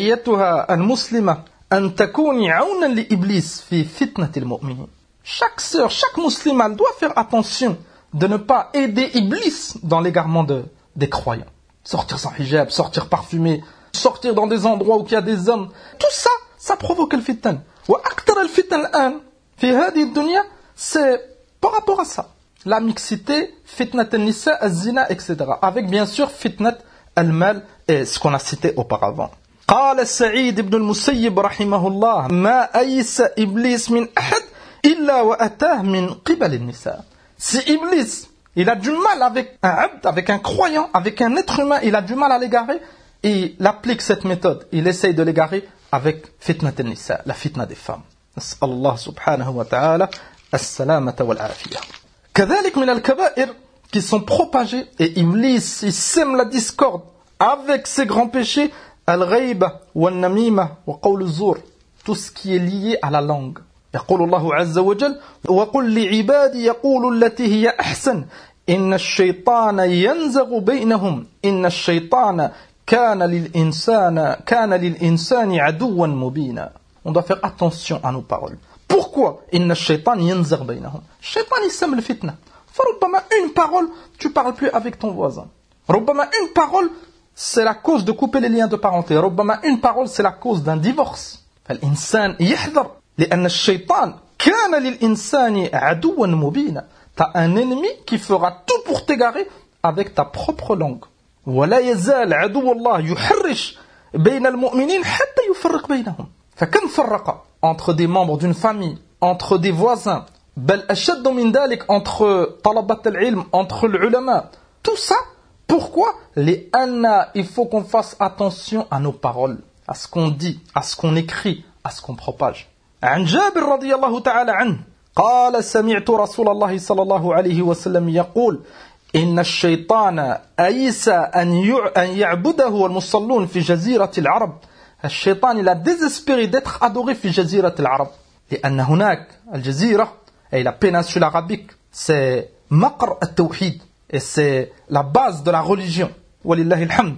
أيتها المسلمة أن تكوني عونا لإبليس في فتنة المؤمنين. Chaque sœur, chaque musulman doit faire attention de ne pas aider Iblis dans l'égarement des croyants. Sortir sans hijab, sortir parfumé, sortir dans des endroits où il y a des hommes. Tout ça, ça provoque le fitan. وأكثر الفتن الآن في هذه الدنيا, c'est par rapport à ça. La mixité, fitnat al-nisa, al-zina, etc. Avec bien sûr fitnat al-mal et ce qu'on a cité auparavant. قال سعيد بن المسيب رحمه الله ما أيس إبليس من أحد إلا وأتاه من قبل النساء. Si Iblis, il a du mal avec un abd, avec un croyant, avec un être humain, il a du mal à l'égarer, et il applique cette méthode. Il essaye de l'égarer avec fitnat al-nisa, la fitna des femmes. نسأل الله سبحانه وتعالى السلامة والعافية. كذلك من الكبائر qui sont propagés, et Iblis, il sème la discorde avec ses grands péchés, al-ghayba wal-namima wa qawl az-zur, tout ce qui est lié à la langue. يقول الله عز وجل وقل لعبادي يقولوا التي هي أحسن إن الشيطان ينزغ بينهم إن الشيطان كان للإنسان عدوا مبينا. On doit faire attention à nos paroles. Pourquoi إن الشيطان ينزغ بينهم? الشيطان il sème le fitna. فربما une parole, tu parles plus avec ton voisin. ربما une parole, c'est la cause de couper les liens de parenté. ربما une parole, c'est la cause d'un divorce. فالإنسان يحذر لأن الشيطان كان للإنسان عدوا مبينا. T'as un ennemi qui fera tout pour t'égarer avec ta propre langue. ولا يزال عدو الله يحرش بين المؤمنين حتى يفرق بينهم. فكم فرق entre des membres d'une famille, entre des voisins, بل أشد من ذلك entre طلبة العلم, entre العلماء. Tout ça, pourquoi? لأن il faut qu'on fasse attention à nos paroles, à ce qu'on dit, à ce qu'on écrit, à ce qu'on propage. عن جابر رضي الله تعالى عنه قال سمعت رسول الله صلى الله عليه وسلم يقول إن الشيطان أيس أن يعبده المصلون في جزيرة العرب. الشيطان il a désespéré d'être adoré في جزيرة العرب لأن هناك الجزيرة et la péninsule arabique c'est مقر التوحيد et c'est la base de la religion ولله الحمد.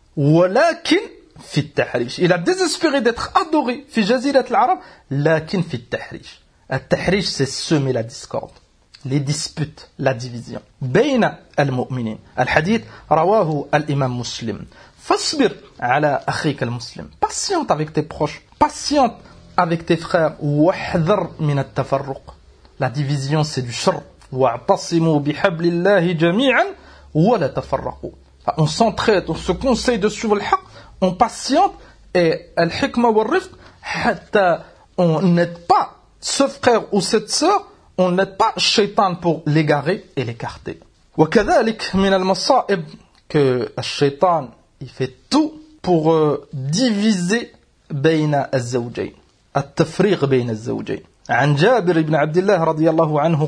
ولكن في التحريش il a désespéré d'être adoré في جزيرة العرب لكن في التحريش. التحريش c'est semer la discorde, les disputes, la division بين المؤمنين. الحديث رواه الإمام مسلم. فاصبر على أخيك المسلم. Patiente avec tes proches, patiente avec tes frères. واحذر من التفرق. La division c'est du shar. واعتصموا بحبل الله جميعا ولا تفرقوا. On s'entraide, on se conseille de suivre le haq, on patiente et al-hikma wal-rifq حتى on n'aide pas ce frère ou cette sœur, on n'aide pas shaitan pour l'égarer et l'écarter. وكذلك من المصائب que الشيطان il fait tout pour diviser بين الزوجين, التفريق بين الزوجين. عن جابر بن عبد الله رضي الله عنه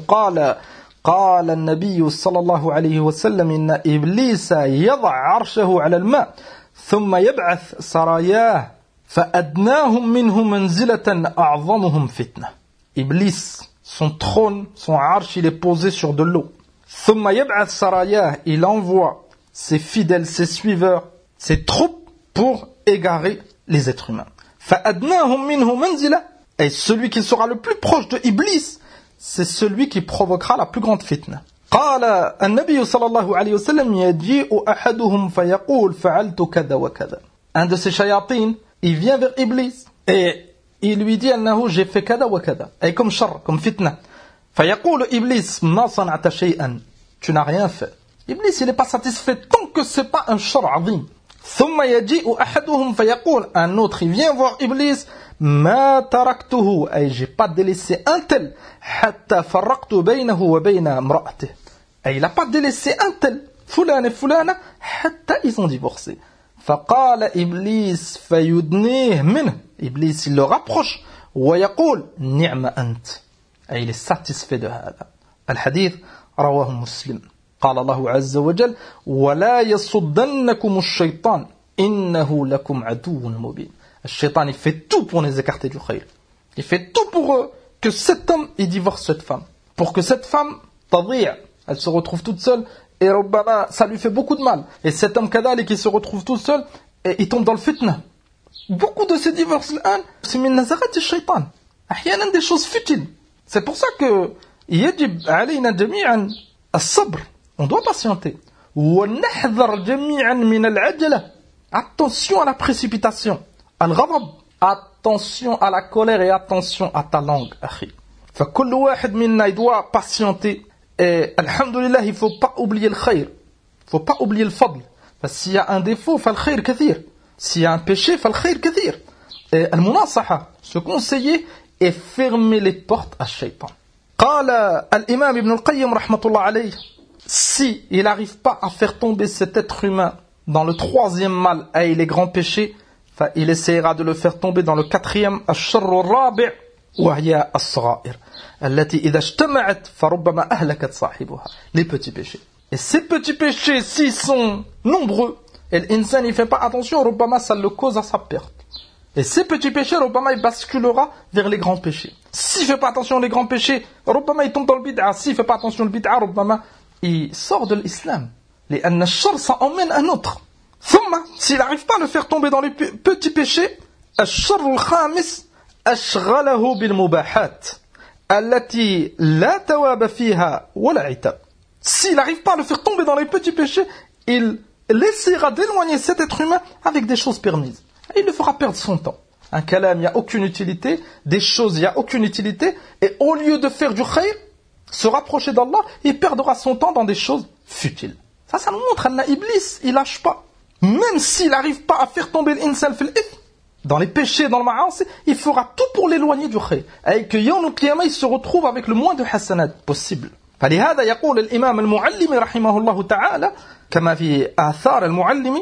قال النبي صلى الله عليه وسلم إن إبليس يضع عرشه على الماء ثم يبعث سراياه فأدناهم منه منزلة أعظمهم فتنة. Iblis, son trône, son arche, il est posé sur de l'eau. ثم يبعث سراياه, il envoie ses fidèles, ses suiveurs, ses troupes pour égarer les êtres humains. فأدناهم منه منزلة, et celui qui sera le plus proche de Iblis, c'est celui qui provoquera la plus grande fitna. قال النبي صلى الله عليه وسلم يجيء أحدهم فيقول فعلت كذا وكذا. Un de ces shayatines, il vient vers Iblis et il lui dit أنه j'ai fait كذا وكذا, et comme shar, comme fitna. فيقول إبليس ما صنعت شيئا, tu n'as rien fait. Iblis il n'est pas satisfait tant que c'est pas un shar عظيم. ثم يجيء أحدهم فيقول, un autre il vient voir Iblis, ما تركته, et j'ai pas délaissé un tel حتى فرقت بينه وبين امرأته, et il n'a pas délaissé un tel فلان et فلانة حتى ils ont divorcé. فقال إبليس فيدنيه منه, Iblis il le rapproche, ويقول نعم أنت, et il est satisfait de هذا. الحديث رواه مسلم. قال الله عز وجل ولا يصدنكم الشيطان إنه لكم عدو مبين. Le shaitan il fait tout pour les écarter du khayr. Il fait tout pour que cet homme il divorce cette femme, pour que cette femme tadhi'a, elle se retrouve toute seule et ربما ça lui fait beaucoup de mal. Et cet homme kadhalik qui se retrouve tout seul et il tombe dans le fitna. Beaucoup de ces divorces là, c'est min nazarat al-shaytan. أحيانا des choses futiles. C'est pour ça que يجب علينا جميعا الصبر. On doit patienter. ونحذر جميعا من العجلة. Attention à la précipitation. Al-ghadab, attention à la colère et attention à ta langue, akhi. فكل واحد منا il doit patienter. Et alhamdulillah, il ne faut pas oublier le khayr. Il ne faut pas oublier le fadl. Parce que s'il y a un défaut, fal khayr kathir. S'il y a un péché, fal khayr kathir. Et al-munasaha, se conseiller et fermer les portes à shaitan. قال الإمام ابن القيم رحمة الله عليه, si il n'arrive pas à faire tomber cet être humain dans le troisième mal et les grands péchés, il essaiera de le faire tomber dans le quatrième, الشر الرابع وهي الصغائر التي إذا اجتمعت فربما أهلكت صاحبها, les petits péchés. Et ces petits péchés, s'ils sont nombreux, et l'insan il fait pas attention, ربما ça le cause à sa perte. Et ces petits péchés, ربما il basculera vers les grands péchés. S'il fait pas attention aux grands péchés, ربما il tombe dans le bid'a. S'il fait pas attention au bid'a, ربما il sort de l'islam. لأن الشر ça emmène un autre. ثم s'il n'arrive pas à le faire tomber dans les petits péchés, الشر الخامس أشغله بالمباحات التي لا تواب فيها ولا عتاب. S'il n'arrive pas à le faire tomber dans les petits péchés, il essaiera d'éloigner cet être humain avec des choses permises. Et il le fera perdre son temps. Un kalam, il n'y a aucune utilité. Des choses, il n'y a aucune utilité. Et au lieu de faire du khayr, se rapprocher d'Allah, il perdra son temps dans des choses futiles. Ça nous montre qu'Allah Iblis, il lâche pas. Même s'il n'arrive pas à faire tomber l'insan fil ith, dans les péchés, dans le ma'asi, il fera tout pour l'éloigner du khayr. Et que yawm al-qiyamah, il se retrouve avec le moins de hasanat possible. فلهذا يقول الإمام المعلمي رحمه الله تعالى كما في آثار المعلمي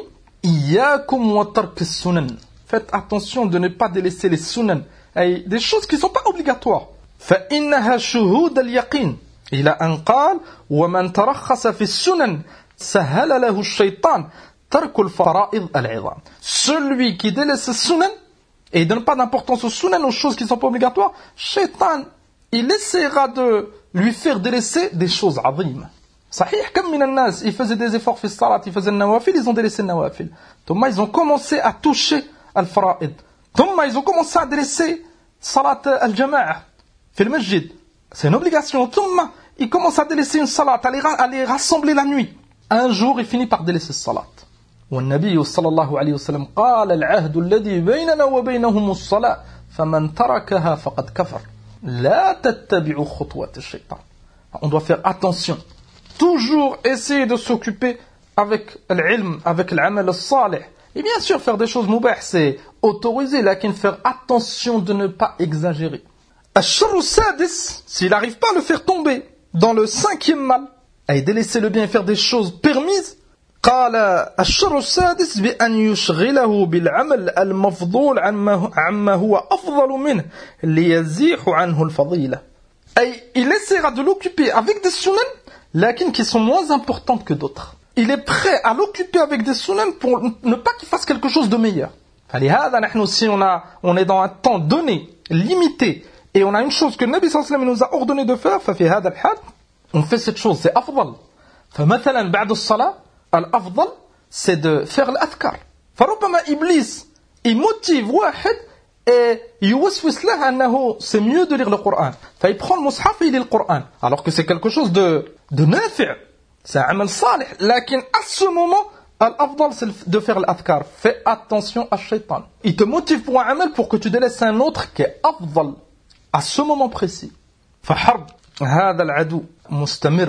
إياكم وترك السنن. Faites attention de ne pas délaisser les sunan, des choses qui ne sont pas obligatoires. فإنها شهود اليقين إلى أن قال ومن ترخص في السنن سهل له الشيطان ترك الفرائض العظام. Celui qui délaisse les sunan et ne donne pas d'importance aux sunan, aux choses qui ne sont pas obligatoires, Shaitan, il essaiera de lui faire délaisser des choses عظيمة. صحيح كم من الناس ils faisaient des efforts في الصلاة, ils faisaient le nawafil, ils ont délaissé le nawafil. ثم ils ont commencé à toucher al-fara'id. ثم ils ont commencé à délaisser salat al-jama'a في المسجد. C'est une obligation. ثم ils commencent à délaisser une salat, à les rassembler la nuit. Un jour, il finit par délaisser salat. والنبي صلى الله عليه وسلم قال العهد الذي بيننا وبينهم الصلاة فمن تركها فقد كفر. لا تتبعوا خطوات الشيطان. On doit faire attention. Toujours essayer de s'occuper avec l'ilm, avec l'amal al-salih. Et bien sûr, faire des choses mubah, c'est autorisé, lakin faire attention de ne pas exagérer. Al-sharru sadis, s'il n'arrive pas à le faire tomber dans le cinquième mal, et délaisser le bien et faire des choses permises, قال الشر السادس بأن يشغله بالعمل المفضول عما هو أفضل منه ليزيح عنه الفضيلة. Et il essaiera de l'occuper avec des sunan, lakin qui sont moins importantes que d'autres. Il est prêt à l'occuper avec des sunan pour ne pas qu'il fasse quelque chose de meilleur. فلهذا نحن si on est dans un temps donné, limité, et on a une chose que le Nabi sallallahu alayhi wa sallam nous a ordonné de faire, ففي هذا الحال, on fait cette chose, c'est أفضل. فمثلا بعد الصلاة الأفضل c'est de faire l'adhkar. فربما إبليس il motive واحد et يوسوس له أنه c'est mieux de lire le Coran. فil prend le mushaf et il lit le Coran. Alors que c'est quelque chose de nafi'. C'est un amal salih. لكن à ce moment, l'afdal c'est de faire l'adhkar. Fais attention à shaitan. Il te motive pour un amal pour que tu délaisses un autre qui est afdal. À ce moment précis. فحرب هذا العدو مستمر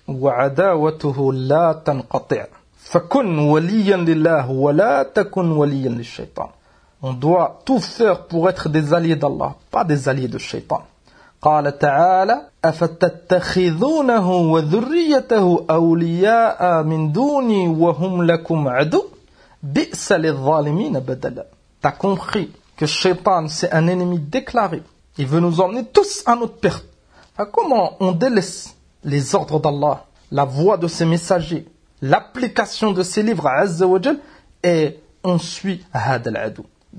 وعداوته لا تنقطع. فكن وليا لله ولا تكن وليا للشيطان. On doit tout faire pour être des alliés d'Allah, pas des alliés de Shaitan. قال تعالى أفتتخذونه وذريته أولياء من دوني وهم لكم عدو بئس للظالمين بدلا. T'as compris que Shaitan c'est un ennemi déclaré. Il veut nous emmener tous à notre perte. Comment on délaisse les ordres d'Allah, la voix de ses messagers, l'application de ses livres à Azza wa Jal, et on suit هذا العدو.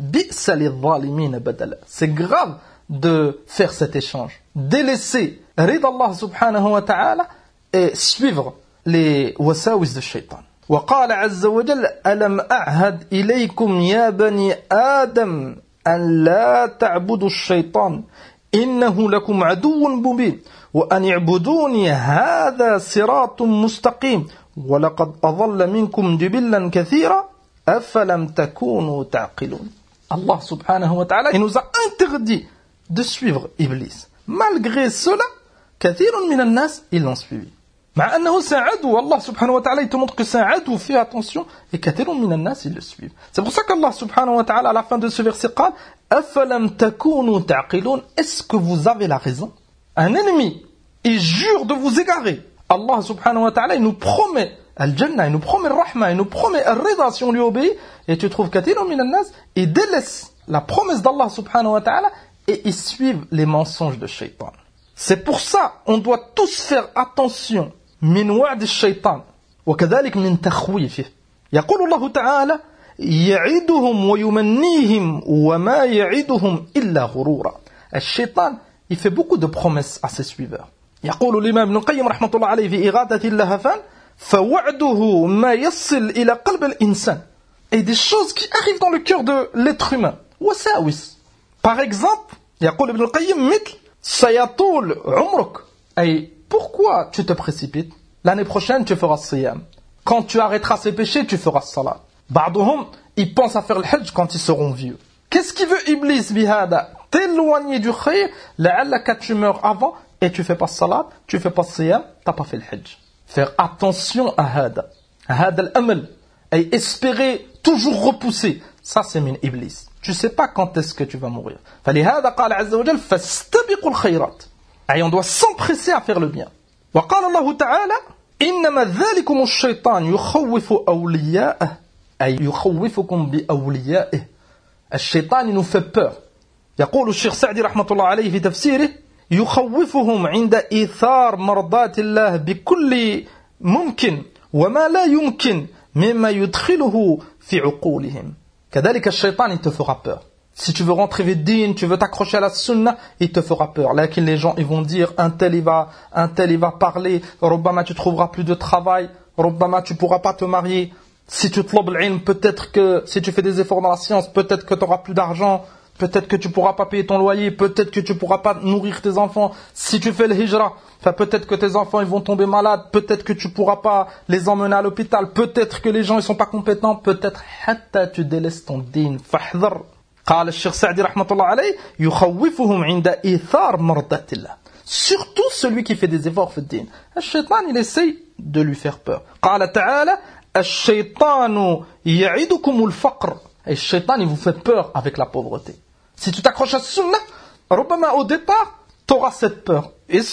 C'est grave de faire cet échange, délaisser rida Allah subhanahu wa ta'ala et suivre les wasawis de shaitan. وقال عز وجل ألم أعهد إليكم يا بني آدم أن لا تعبدوا الشيطان إنه لكم عدو مبين وأن يعبدوني هذا صراط مستقيم ولقد أضل منكم جبلا كثيرا أفلم تكونوا تعقلون. Allah subhanahu wa ta'ala, il nous a interdit de suivre Iblis. Malgré cela, kathirun min al-nas, ils l'ont suivi. مع أنه c'est un adou, Allah subhanahu wa ta'ala, il te montre que c'est un adou, fais attention, et kathirun min al-nas, ils le suivent. C'est pour ça qu'Allah subhanahu wa ta'ala, à la fin de ce verset, قال أفلم تكونوا تعقلون. Est-ce que vous avez la raison? Un ennemi, il jure de vous égarer. Allah subhanahu wa ta'ala, il nous promet Al-Jannah, il nous promet Al-Rahma, il nous promet Al-Rida si on lui obéit, et tu trouves kathirun min al-nas, ils délaissent la promesse d'Allah subhanahu wa ta'ala et ils suivent les mensonges de Shaitan. C'est pour ça on doit tous faire attention min wa'd al-Shaitan wa kadhalik min takhwifih. يقول الله تعالى يعدهم ويمنيهم وما يعدهم إلا غرورا. الشيطان il fait beaucoup de promesses à ses suiveurs. يقول الإمام ابن القيم رحمة الله عليه في إغاثة اللهفان فوعده ما يصل إلى قلب الإنسان. Et des choses qui arrivent dans le cœur de l'être humain. وساوس. Par exemple, يقول ابن القيم مثل سيطول عمرك. أي pourquoi tu te précipites? L'année prochaine tu feras الصيام. Quand tu arrêteras ces péchés, tu feras salat. بعضهم ils pensent à faire le hajj quand ils seront vieux. Qu'est-ce qu'il veut Iblis بهذا? T'éloigner du khayr, لعلك tu meurs avant et tu fais pas salat, tu fais pas siyam, t'as pas fait le hajj. Faire attention à هذا. هذا الأمل. Et espérer toujours repousser. Ça c'est min Iblis. Tu sais pas quand est-ce que tu vas mourir. فلهذا قال عز وجل فاستبقوا الخيرات. Et on doit s'empresser à faire le bien. وقال الله تعالى إنما ذلكم الشيطان يخوف أولياءه أي يخوفكم بأوليائه. الشيطان nous fait peur. يقول الشيخ سعدي رحمة الله عليه في تفسيره يخوفهم عند إيثار مرضات الله بكل ممكن وما لا يمكن مما يدخله في عقولهم. كذلك الشيطان il te fera peur. Si tu veux rentrer vite din, tu veux t'accrocher à la sunna, il te fera peur. Là, les gens ils vont dire un tel il va parler, ربما tu trouveras plus de travail, ربما tu pourras pas te marier. Si tu te l'ilm, peut-être que si tu fais des efforts dans la science, peut-être que tu auras plus d'argent, peut-être que tu pourras pas payer ton loyer, peut-être que tu pourras pas nourrir tes enfants. Si tu fais le hijra, peut-être que tes enfants ils vont tomber malades, peut-être que tu pourras pas les emmener à l'hôpital, peut-être que les gens ils sont pas compétents, peut-être حتى tu délaisses ton din. فاحذر. قال الشيخ سعدي رحمة الله عليه يخوفهم عند إيثار مرضات الله. Surtout celui qui fait des efforts في الدين. الشيطان il essaye de lui faire peur. قال تعالى الشيطان يعدكم الفقر. Et le shaitan il vous fait peur avec la pauvreté. Si tu t'accroches à ce sunnah, ربما au départ tu auras cette peur.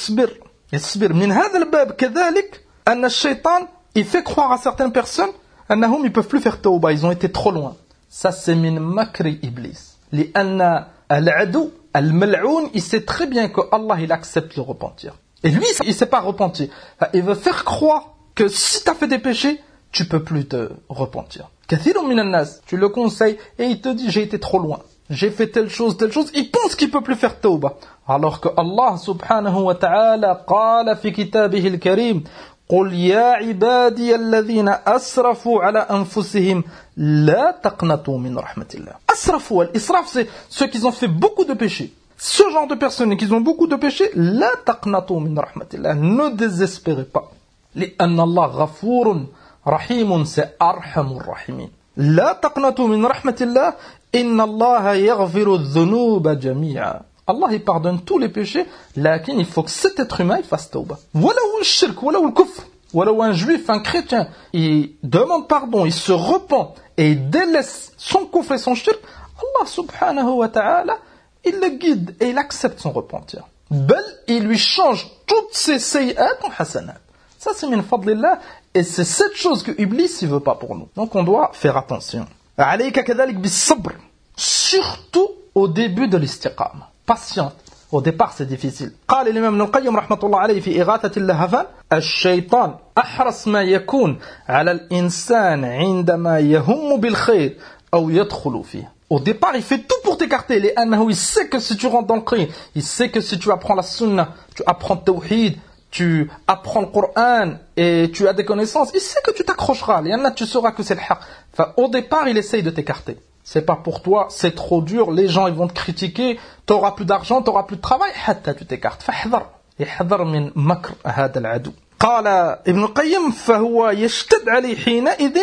اصبر من هذا الباب كذلك أن الشيطان il fait croire à certaines personnes أنهم ils peuvent plus faire tawbah, ils ont été trop loin. Ça c'est min makri iblis. لأن العدو الملعون il sait très bien que Allah il accepte le repentir. Et lui il sait pas repentir. Il veut faire croire que si tu as fait des péchés, tu peux plus te repentir. كثير من الناس, tu le conseilles et il te dit j'ai été trop loin. J'ai fait telle chose, il pense qu'il peut plus faire tawbah. Alors que Allah subhanahu wa ta'ala قال في كتابه الكريم قل يا عبادي الذين أسرفوا على أنفسهم لا تقنطوا من رحمة الله. أسرفوا, l'israf c'est ceux qui ont fait beaucoup de péchés. Ce genre de personnes qui ont beaucoup de péchés, لا تقنطوا من رحمة الله. Ne désespérez pas. لأن الله غفور رحيم c'est أرحم الراحمين. لا تقنطوا من رحمة الله إن الله يغفر الذنوب جميعا. Allah il pardonne tous les péchés, lakin il faut que cet être humain il fasse tawbah. ولو الشرك ولو الكفر ولو un juif, un chrétien, il demande pardon, il se repent et il délaisse son kufr et son shirk, Allah subhanahu wa ta'ala il le guide et il accepte son repentir. Bel il lui change toutes ses sayyat en hasanat. Ça c'est min fadlillah et c'est cette chose que Iblis il veut pas pour nous. Donc on doit faire attention. عليك كذلك بالصبر. Surtout au début de l'istiqama. Patiente. Au départ, c'est difficile. قال الإمام ابن القيم رحمة الله عليه في إغاثة اللهفان الشيطان أحرص ما يكون على الإنسان عندما يهم بالخير أو يدخل فيه. Au départ, il fait tout pour t'écarter. لأنه il sait que si tu rentres dans le khayr, il sait que si tu apprends la sunna, tu apprends le tawhid, tu apprends le Coran et tu as des connaissances, il sait que tu t'accrocheras. لأن tu sauras que c'est le haq. Enfin, au départ, il essaye de t'écarter. C'est pas pour toi, c'est trop dur, les gens ils vont te critiquer, t'auras plus d'argent, t'auras plus de travail, حتى tu t'écartes. فاحذر احذر من مكر هذا العدو. قال ابن القيم فهو يشتد عليه حينئذ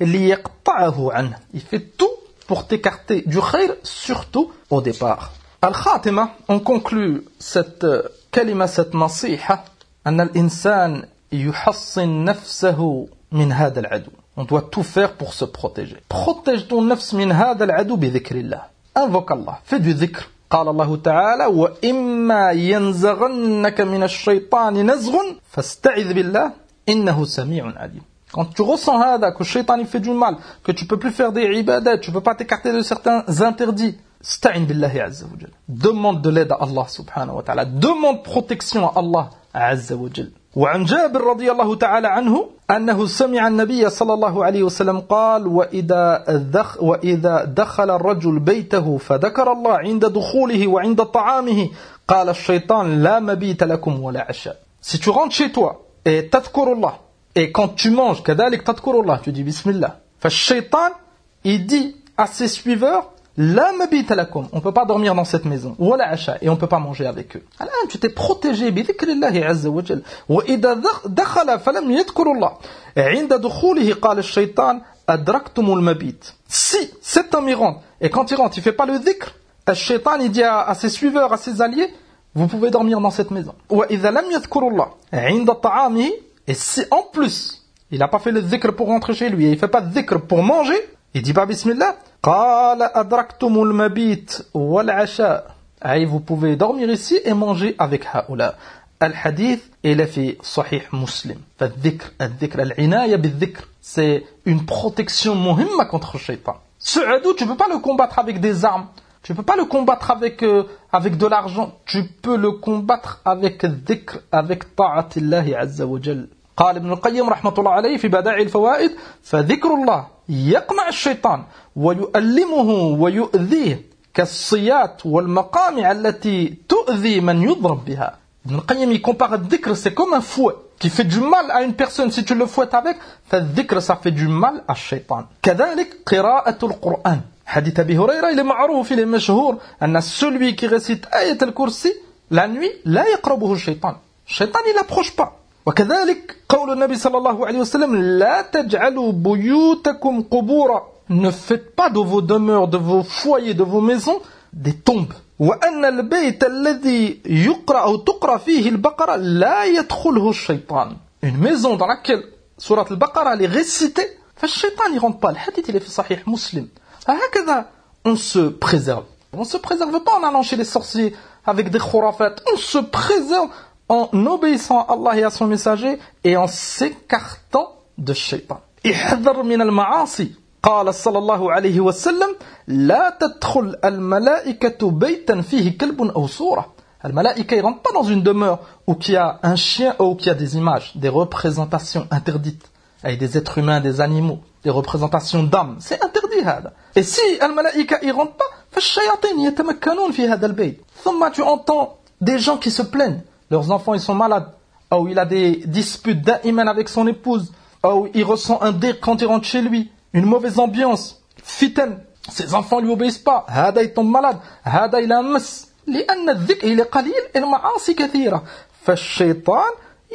ليقطعه عنه. Il fait tout pour t'écarter du khayr, surtout au départ. Al-Khatima, on conclut cette kalima, cette nasiha, أن الإنسان يحصن نفسه من هذا العدو. On doit tout faire pour se protéger. Protège ton nafs min hada al-adu bi dhikrillah. Invoque Allah. Fais du dhikr. قال الله تعالى وإما ينزغنك من الشيطان نزغ فاستعذ بالله إنه سميع عليم. Quand tu ressens hada, que le shaitan il fait du mal, que tu peux plus faire des ibadat, tu peux pas t'écarter de certains interdits, استعن بالله عز وجل. Demande de l'aide à Allah subhanahu wa ta'ala. Demande protection à Allah عز وجل. وعن جابر رضي الله تعالى عنه أنه سمع النبي صلى الله عليه وسلم قال وإذا دخل الرجل بيته فذكر الله عند دخوله وعند طعامه قال الشيطان لا مبيت لكم ولا عشاء. Si tu rentres chez toi et tadhkurullah, et quand tu manges كذلك tadhkurullah, tu dis bismillah, فالشيطان il dit à ses suiveurs La mabita lakum, on ne peut pas dormir dans cette maison, wala asha, et on ne peut pas manger avec eux. Alors tu t'es protégé bidhikrillahi azza wa jal. Wa idha dakhala falam yadhkurullah, 'inda dukhulihi qala ash-shaytan adraktumul mabit. Si cet homme il rentre, et quand il rentre, il fait pas le dhikr, ash-shaytan il dit à ses suiveurs, à ses alliés, vous pouvez dormir dans cette maison. Wa idha lam yadhkurullah 'inda ta'amihi, et si en plus, il n'a pas fait le dhikr pour rentrer chez lui, et il fait pas de dhikr pour manger, il dit pas bismillah, قال أدركتم المبيت والعشاء. أي vous pouvez dormir ici et manger avec هؤلاء. الحديث il est في صحيح مسلم. فالذكر العناية بالذكر c'est une protection مهمة contre le shaitan. Ce adou, tu peux pas le combattre avec des armes. Tu peux pas le combattre avec de l'argent. Tu peux le combattre avec الذكر, avec طاعة الله عز وجل. قال ابن القيم رحمة الله عليه في بدائع الفوائد فذكر الله يقمع الشيطان ويؤلمه ويؤذيه كالصيات والمقامع التي تؤذي من يضرب بها. Ibn Qayyim il compare le dhikr, c'est comme un fouet qui fait du mal à une personne si tu le fouettes avec. فالذكر ça fait du mal à الشيطان. كذلك قراءة القرآن. حديث أبي هريرة il est معروف, il est مشهور أن celui qui récite آية الكرسي la nuit لا يقربه الشيطان. الشيطان il n'approche pas. وكذلك قول النبي صلى الله عليه وسلم لا تجعلوا بيوتكم قبورا. Ne faites pas de vos demeures, de vos foyers, de vos maisons des tombes. وأن البيت الذي يقرأ أو تقرأ فيه البقرة لا يدخله الشيطان. Une maison dans laquelle سورة البقرة est récitée, فالشيطان n'y rentre pas. Le hadith il est في صحيح مسلم. هكذا on se préserve. On se préserve pas en allant chez les sorciers avec des khurafat. On se préserve en obéissant à Allah et à son messager et en s'écartant de shaitan. احذر من المعاصي. قال صلى الله عليه وسلم لا تدخل الملائكة بيتا فيه كلب أو صورة. الملائكة ne rentrent pas dans une demeure où il y a un chien ou qui a des images, des représentations interdites avec des êtres humains, des animaux, des représentations d'âmes. C'est interdit هذا. Et si الملائكة ne rentrent pas, فالشياطين يتمكنون في هذا البيت. ثم tu entends des gens qui se plaignent. Leurs enfants ils sont malades, ou il a des disputes da'iman avec son épouse, ou il ressent un dé quand il rentre chez lui, une mauvaise ambiance, fitan, ses enfants lui obéissent pas, هذا il tombe malade, هذا il a un مس, لأن الذكر il est قليل, المعاصي كثيرة, فالشيطان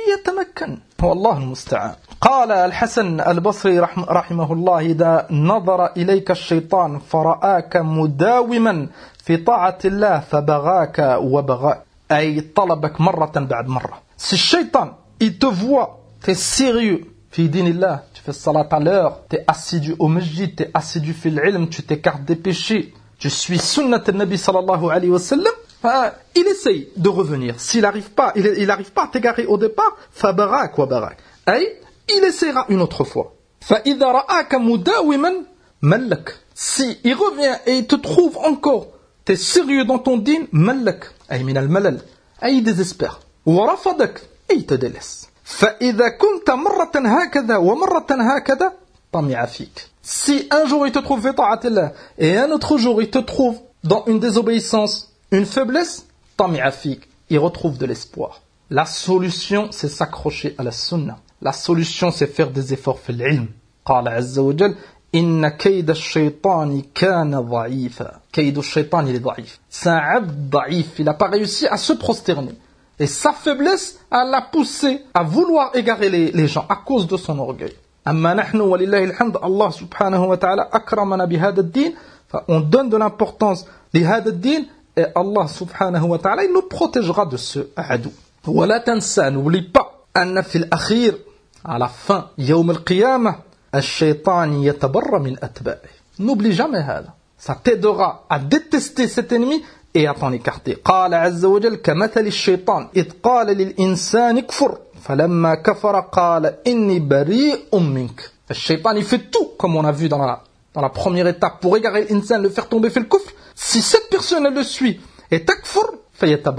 يتمكن, والله المستعان. قال الحسن البصري رحمه الله إذا نظر إليك الشيطان فرآك مداوما في طاعة الله فبغاك وبغاك. أي طلبك مرة بعد مرة. Si le shaitan, il te voit, t'es sérieux, fi dinillah, tu fais salat à l'heure, t'es assidu au masjid, t'es assidu fil ilm, tu t'écartes des péchés, tu suis sunnat al-Nabi sallallahu alayhi wa sallam, il essaye de revenir. S'il n'arrive pas, il n'arrive pas à t'égarer au départ, fa barak wa barak. Ay, il essaiera une autre fois. Fa idha ra'aka mudawiman mallak. Si il revient et il te trouve encore, t'es sérieux dans ton din, mallak. أي من الملل أي désespère ورفضك أي تدلس فإذا كنت مرة هكذا ومرة هكذا طمع فيك. Si un jour il te trouve في طاعة الله et un autre jour il te trouve dans une désobéissance, une faiblesse, طمع فيك, il retrouve de l'espoir. La solution c'est s'accrocher à la sunna. La solution c'est faire des efforts في العلم. قال عز وجل إن كيد الشيطان كان ضعيفا. كيد الشيطان il est ضعيف. C'est un abd ضعيف. Il n'a pas réussi à se prosterner. Et sa faiblesse l'a poussé à vouloir égarer les gens à cause de son orgueil. أما نحن ولله الحمد الله سبحانه وتعالى أكرمنا بهذا الدين. On donne de l'importance لهذا الدين et Allah سبحانه وتعالى il nous protégera de ce عدو. ولا تنسى, n'oublie pas أن في الأخير à la fin يوم القيامة الشيطان يتبرى من أتباعه. N'oublie jamais هذا. Ça t'aidera à détester cet ennemi et à t'en écarter. قال عز وجل كمثل الشيطان إذ قال للإنسان كفر فلما كفر قال إني بريء منك. Le shaitan il fait tout comme on a vu dans la première étape pour égarer l'insan, le faire tomber في الكفر. Si cette personne elle le suit et takfur فيتبرى.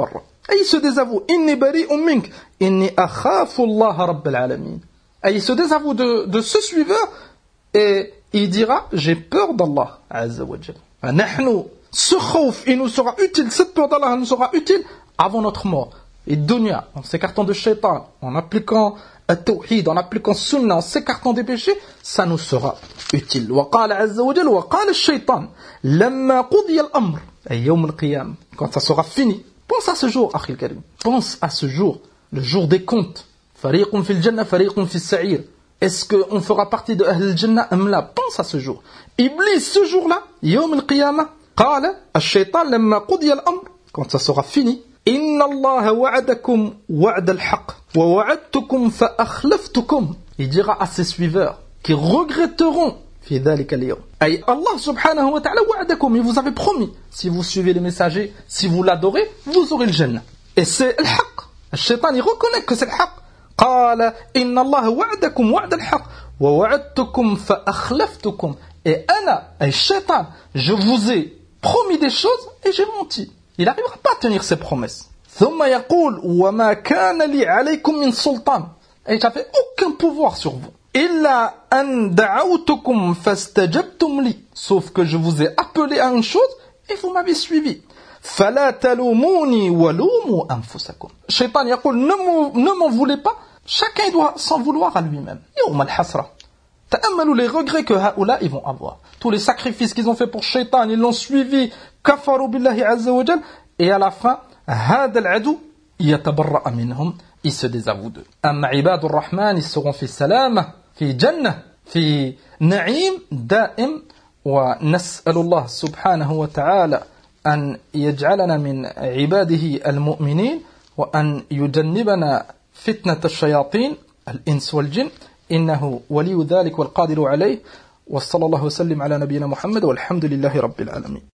Et il se désavoue. Inni bari'un mink, inni akhafu Allah rabbal alamin. Et il se désavoue de ce suiveur et il dira j'ai peur d'Allah azza wa jalla. Nahnu, ce khawf, il nous sera utile, cette peur d'Allah nous sera utile avant notre mort. Et dunya, en s'écartant de shaitan, en appliquant التوحيد, en appliquant sunna, en s'écartant des péchés, ça nous sera utile. وقال عز وجل وقال الشيطان لما قضي الأمر أي يوم القيامة, quand ça sera fini. Pense à ce jour, أخي الكريم. Pense à ce jour, le jour des comptes. فريق في الجنة فريق في السعير. Est-ce qu'on fera partie de أهل الجنة أم لا? Pense à ce jour. Iblis, ce jour-là, يوم القيامة, قال الشيطان لما قضي الأمر, quand ça sera fini, إن الله وعدكم وعد الحق ووعدتكم فأخلفتكم. Il dira à ses suiveurs qui regretteront في ذلك اليوم. أي Allah subhanahu wa ta'ala وعدكم, il vous avait promis, si vous suivez les messagers, si vous l'adorez, vous aurez le Jannah. Et c'est le haq. Le shaitan, il reconnaît que c'est le haq. قال إن الله وعدكم وعد الحق ووعدتكم فأخلفتكم. Et أنا, أي shaitan, je vous ai promis des choses et j'ai menti. Il n'arrivera pas à tenir ses promesses. ثم يقول وما كان لي عليكم من سلطان. Et j'avais aucun pouvoir sur vous. إلا أن دعوتكم فاستجبتم لي. Sauf que je vous ai appelé à une chose et vous m'avez suivi. فلا تلوموني ولوموا أنفسكم. Shaitan يقول ne m'en voulez pas. Chacun doit s'en vouloir à lui-même. يوم الحسرة. تأملوا les regrets que هؤلاء ils vont avoir. Tous les sacrifices qu'ils ont fait pour Shaitan, ils l'ont suivi. كفروا بالله عز وجل. Et à la fin, هذا العدو يتبرأ منهم. Ils se désavouent d'eux. أما عباد الرحمن, ils seront في سلامة, في جنة, في نعيم دائم. ونسأل الله سبحانه وتعالى أن يجعلنا من عباده المؤمنين وأن يجنبنا فتنة الشياطين الإنس والجن إنه ولي ذلك والقادر عليه. وصلى الله وسلم على نبينا محمد والحمد لله رب العالمين.